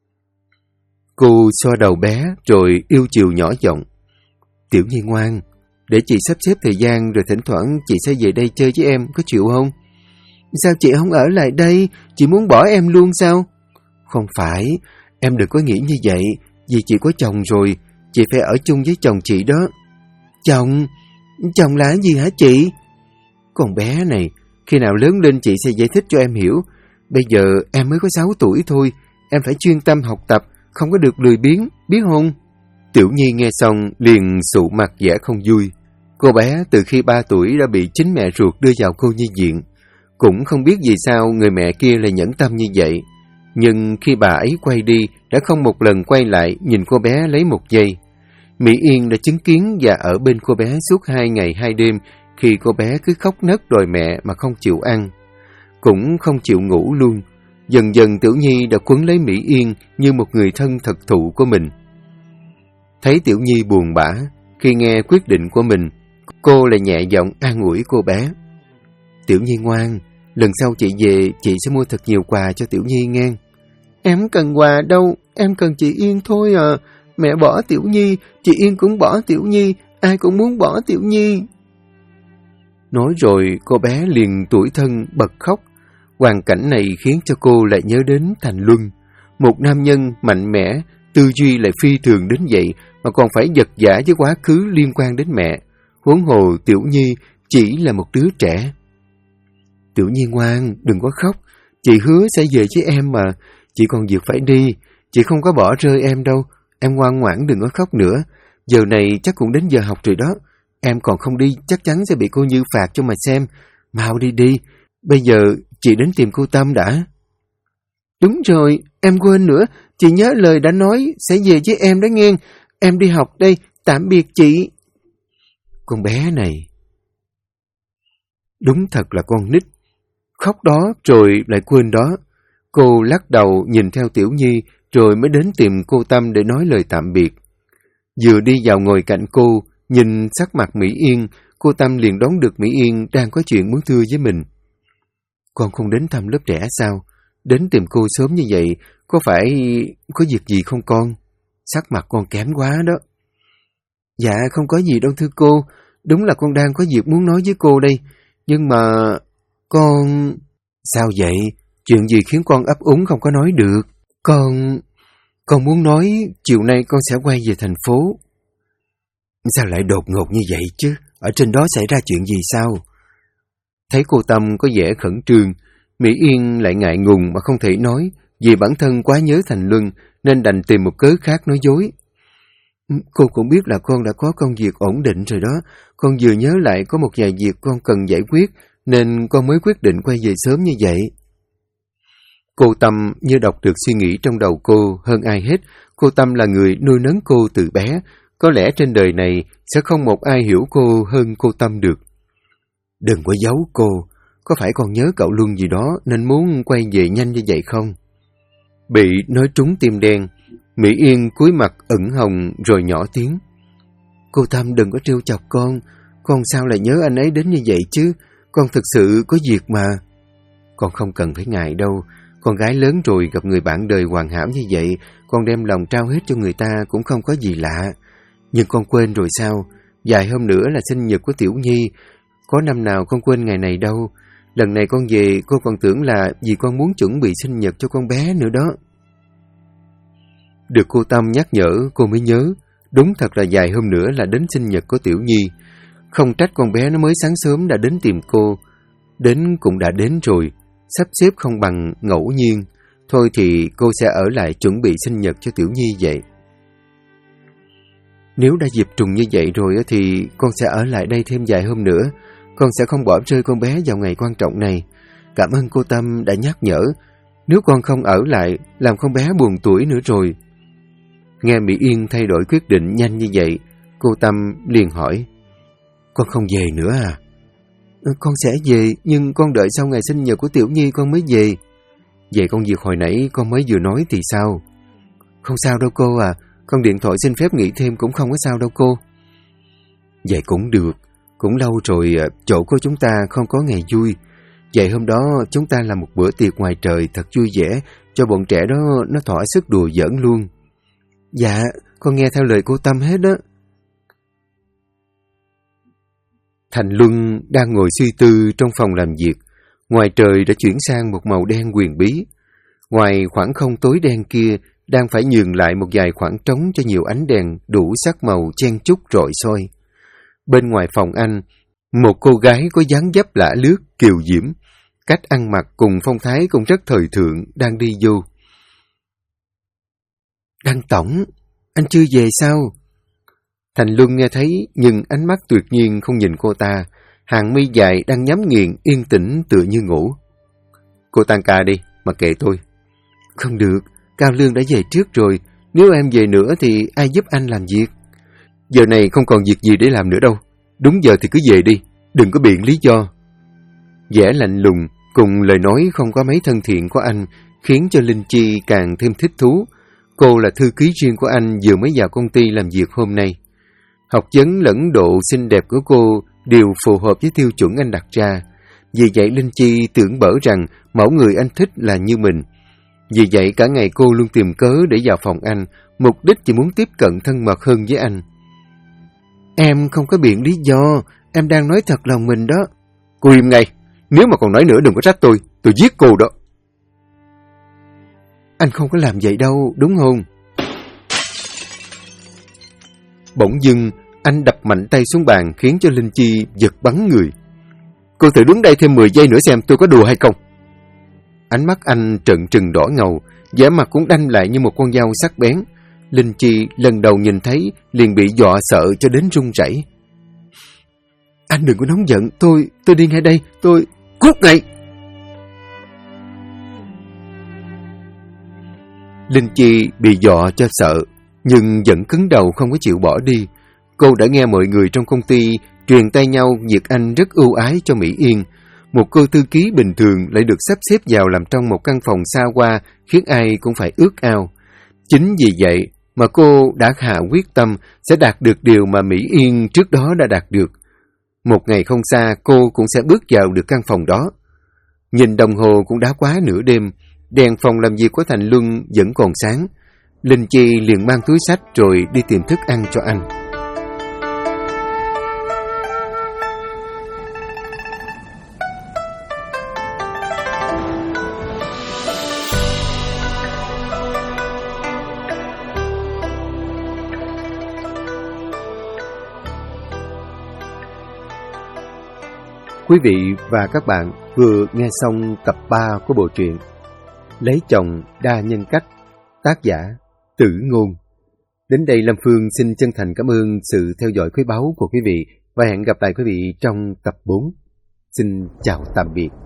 Cô xoa đầu bé rồi yêu chiều nhỏ giọng. Tiểu Nhi ngoan, để chị sắp xếp thời gian rồi thỉnh thoảng chị sẽ về đây chơi với em, có chịu không? Sao chị không ở lại đây? Chị muốn bỏ em luôn sao? Không phải, em đừng có nghĩ như vậy, vì chị có chồng rồi, chị phải ở chung với chồng chị đó. Chồng? Chồng là gì hả chị? Con bé này, khi nào lớn lên chị sẽ giải thích cho em hiểu. Bây giờ em mới có 6 tuổi thôi, em phải chuyên tâm học tập, không có được lười biếng, biết không? Tiểu Nhi nghe xong liền sụ mặt vẻ không vui. Cô bé từ khi 3 tuổi đã bị chính mẹ ruột đưa vào cô nhi viện. Cũng không biết vì sao người mẹ kia lại nhẫn tâm như vậy. Nhưng khi bà ấy quay đi, đã không một lần quay lại nhìn cô bé lấy một giây. Mỹ Yên đã chứng kiến và ở bên cô bé suốt 2 ngày 2 đêm khi cô bé cứ khóc nấc đòi mẹ mà không chịu ăn. Cũng không chịu ngủ luôn. Dần dần Tiểu Nhi đã quấn lấy Mỹ Yên như một người thân thật thụ của mình. Thấy Tiểu Nhi buồn bã, khi nghe quyết định của mình, cô lại nhẹ giọng an ủi cô bé. Tiểu Nhi ngoan, lần sau chị về chị sẽ mua thật nhiều quà cho Tiểu Nhi nghe. Em cần quà đâu, em cần chị Yên thôi à. Mẹ bỏ Tiểu Nhi, chị Yên cũng bỏ Tiểu Nhi, ai cũng muốn bỏ Tiểu Nhi. Nói rồi cô bé liền tủi thân bật khóc. Hoàn cảnh này khiến cho cô lại nhớ đến Thành Luân, một nam nhân mạnh mẽ, tư duy lại phi thường đến vậy mà còn phải vật vã với quá khứ liên quan đến mẹ. Huống hồ Tiểu Nhi chỉ là một đứa trẻ. Tiểu Nhi ngoan, đừng có khóc, chị hứa sẽ về với em mà, chị còn việc phải đi, chị không có bỏ rơi em đâu, em ngoan ngoãn đừng có khóc nữa, giờ này chắc cũng đến giờ học rồi đó, em còn không đi chắc chắn sẽ bị cô Như phạt cho mà xem, mau đi đi, bây giờ chị đến tìm cô Tâm đã. Đúng rồi, em quên nữa, chị nhớ lời đã nói sẽ về với em đó nghe, em đi học đây, tạm biệt chị. Con bé này, đúng thật là con nít, khóc đó rồi lại quên đó. Cô lắc đầu nhìn theo Tiểu Nhi rồi mới đến tìm cô Tâm để nói lời tạm biệt. Vừa đi vào ngồi cạnh cô, nhìn sắc mặt Mỹ Yên, cô Tâm liền đoán được Mỹ Yên đang có chuyện muốn thưa với mình. Con không đến thăm lớp trẻ sao? Đến tìm cô sớm như vậy, có phải có việc gì không con? Sắc mặt con kém quá đó. Dạ không có gì đâu thưa cô, đúng là con đang có việc muốn nói với cô đây, nhưng mà con... Sao vậy? Chuyện gì khiến con ấp úng không có nói được? Con muốn nói chiều nay con sẽ quay về thành phố. Sao lại đột ngột như vậy chứ? Ở trên đó xảy ra chuyện gì sao? Thấy cô Tâm có vẻ khẩn trương, Mỹ Yên lại ngại ngùng mà không thể nói, vì bản thân quá nhớ Thành Luân nên đành tìm một cớ khác nói dối. Cô cũng biết là con đã có công việc ổn định rồi đó, con vừa nhớ lại có một vài việc con cần giải quyết nên con mới quyết định quay về sớm như vậy. Cô Tâm như đọc được suy nghĩ trong đầu cô hơn ai hết. Cô Tâm là người nuôi nấng cô từ bé, có lẽ trên đời này sẽ không một ai hiểu cô hơn cô Tâm được. Đừng có giấu cô, có phải con nhớ cậu Luân gì đó nên muốn quay về nhanh như vậy không? Bị nói trúng tim đen, Mỹ Yên cúi mặt ửng hồng rồi nhỏ tiếng. Cô Tâm đừng có trêu chọc con sao lại nhớ anh ấy đến như vậy chứ, con thực sự có việc mà. Con không cần phải ngại đâu, con gái lớn rồi gặp người bạn đời hoàn hảo như vậy, con đem lòng trao hết cho người ta cũng không có gì lạ. Nhưng con quên rồi sao, vài hôm nữa là sinh nhật của Tiểu Nhi, có năm nào con quên ngày này đâu. Lần này con về cô còn tưởng là vì con muốn chuẩn bị sinh nhật cho con bé nữa đó. Được cô Tâm nhắc nhở cô mới nhớ, đúng thật là vài hôm nữa là đến sinh nhật của Tiểu Nhi. Không trách con bé nó mới sáng sớm đã đến tìm cô. Đến cũng đã đến rồi, sắp xếp không bằng ngẫu nhiên. Thôi thì cô sẽ ở lại chuẩn bị sinh nhật cho Tiểu Nhi vậy. Nếu đã dịp trùng như vậy rồi thì con sẽ ở lại đây thêm vài hôm nữa. Con sẽ không bỏ rơi con bé vào ngày quan trọng này. Cảm ơn cô Tâm đã nhắc nhở. Nếu con không ở lại, làm con bé buồn tuổi nữa rồi. Nghe Mỹ Yên thay đổi quyết định nhanh như vậy, cô Tâm liền hỏi: Con không về nữa à? Con sẽ về, nhưng con đợi sau ngày sinh nhật của Tiểu Nhi con mới về. Vậy công việc hồi nãy con mới vừa nói thì sao? Không sao đâu cô à, con điện thoại xin phép nghỉ thêm cũng không có sao đâu cô. Vậy cũng được, cũng lâu rồi chỗ của chúng ta không có ngày vui. Vậy hôm đó chúng ta làm một bữa tiệc ngoài trời thật vui vẻ, cho bọn trẻ đó nó thỏa sức đùa giỡn luôn. Dạ, con nghe theo lời cô Tâm hết đó. Thành Luân đang ngồi suy tư trong phòng làm việc. Ngoài trời đã chuyển sang một màu đen huyền bí. Ngoài khoảng không tối đen kia, đang phải nhường lại một vài khoảng trống cho nhiều ánh đèn đủ sắc màu chen chúc rọi soi. Bên ngoài phòng anh, một cô gái có dáng dấp lả lướt, kiều diễm, cách ăn mặc cùng phong thái cũng rất thời thượng, đang đi vô. Đăng tổng, anh chưa về sao? Thành Luân nghe thấy, nhưng ánh mắt tuyệt nhiên không nhìn cô ta. Hàng mi dài đang nhắm nghiền, yên tĩnh tựa như ngủ. Cô tan ca đi, mà kệ tôi. Không được, Cao Lương đã về trước rồi. Nếu em về nữa thì ai giúp anh làm việc? Giờ này không còn việc gì để làm nữa đâu. Đúng giờ thì cứ về đi, đừng có biện lý do. Vẻ lạnh lùng cùng lời nói không có mấy thân thiện của anh khiến cho Linh Chi càng thêm thích thú. Cô là thư ký riêng của anh vừa mới vào công ty làm việc hôm nay. Học vấn lẫn độ xinh đẹp của cô đều phù hợp với tiêu chuẩn anh đặt ra. Vì vậy Linh Chi tưởng bở rằng mẫu người anh thích là như mình. Vì vậy cả ngày cô luôn tìm cớ để vào phòng anh, mục đích chỉ muốn tiếp cận thân mật hơn với anh. Em không có biện lý do, em đang nói thật lòng mình đó. Cô im ngay, nếu mà còn nói nữa đừng có trách tôi giết cô đó. Anh không có làm vậy đâu, đúng không? Bỗng dưng, anh đập mạnh tay xuống bàn khiến cho Linh Chi giật bắn người. Cô thử đứng đây thêm 10 giây nữa xem tôi có đùa hay không. Ánh mắt anh trợn trừng đỏ ngầu, vẻ mặt cũng đanh lại như một con dao sắc bén. Linh Chi lần đầu nhìn thấy liền bị dọa sợ cho đến run rẩy. Anh đừng có nóng giận, tôi đi ngay đây, tôi... Cút ngay! Linh Chi bị dọa cho sợ, nhưng vẫn cứng đầu không có chịu bỏ đi. Cô đã nghe mọi người trong công ty truyền tay nhau việc anh rất ưu ái cho Mỹ Yên. Một cô thư ký bình thường lại được sắp xếp vào làm trong một căn phòng xa hoa, khiến ai cũng phải ước ao. Chính vì vậy mà cô đã hạ quyết tâm sẽ đạt được điều mà Mỹ Yên trước đó đã đạt được. Một ngày không xa, cô cũng sẽ bước vào được căn phòng đó. Nhìn đồng hồ cũng đã quá nửa đêm, đèn phòng làm việc của Thành Luân vẫn còn sáng. Linh Chi liền mang túi xách rồi đi tìm thức ăn cho anh. Quý vị và các bạn vừa nghe xong tập 3 của bộ truyện Lấy chồng đa nhân cách, tác giả Tử Ngôn. Đến đây Lâm Phương xin chân thành cảm ơn sự theo dõi quý báu của quý vị và hẹn gặp lại quý vị trong tập 4. Xin chào tạm biệt.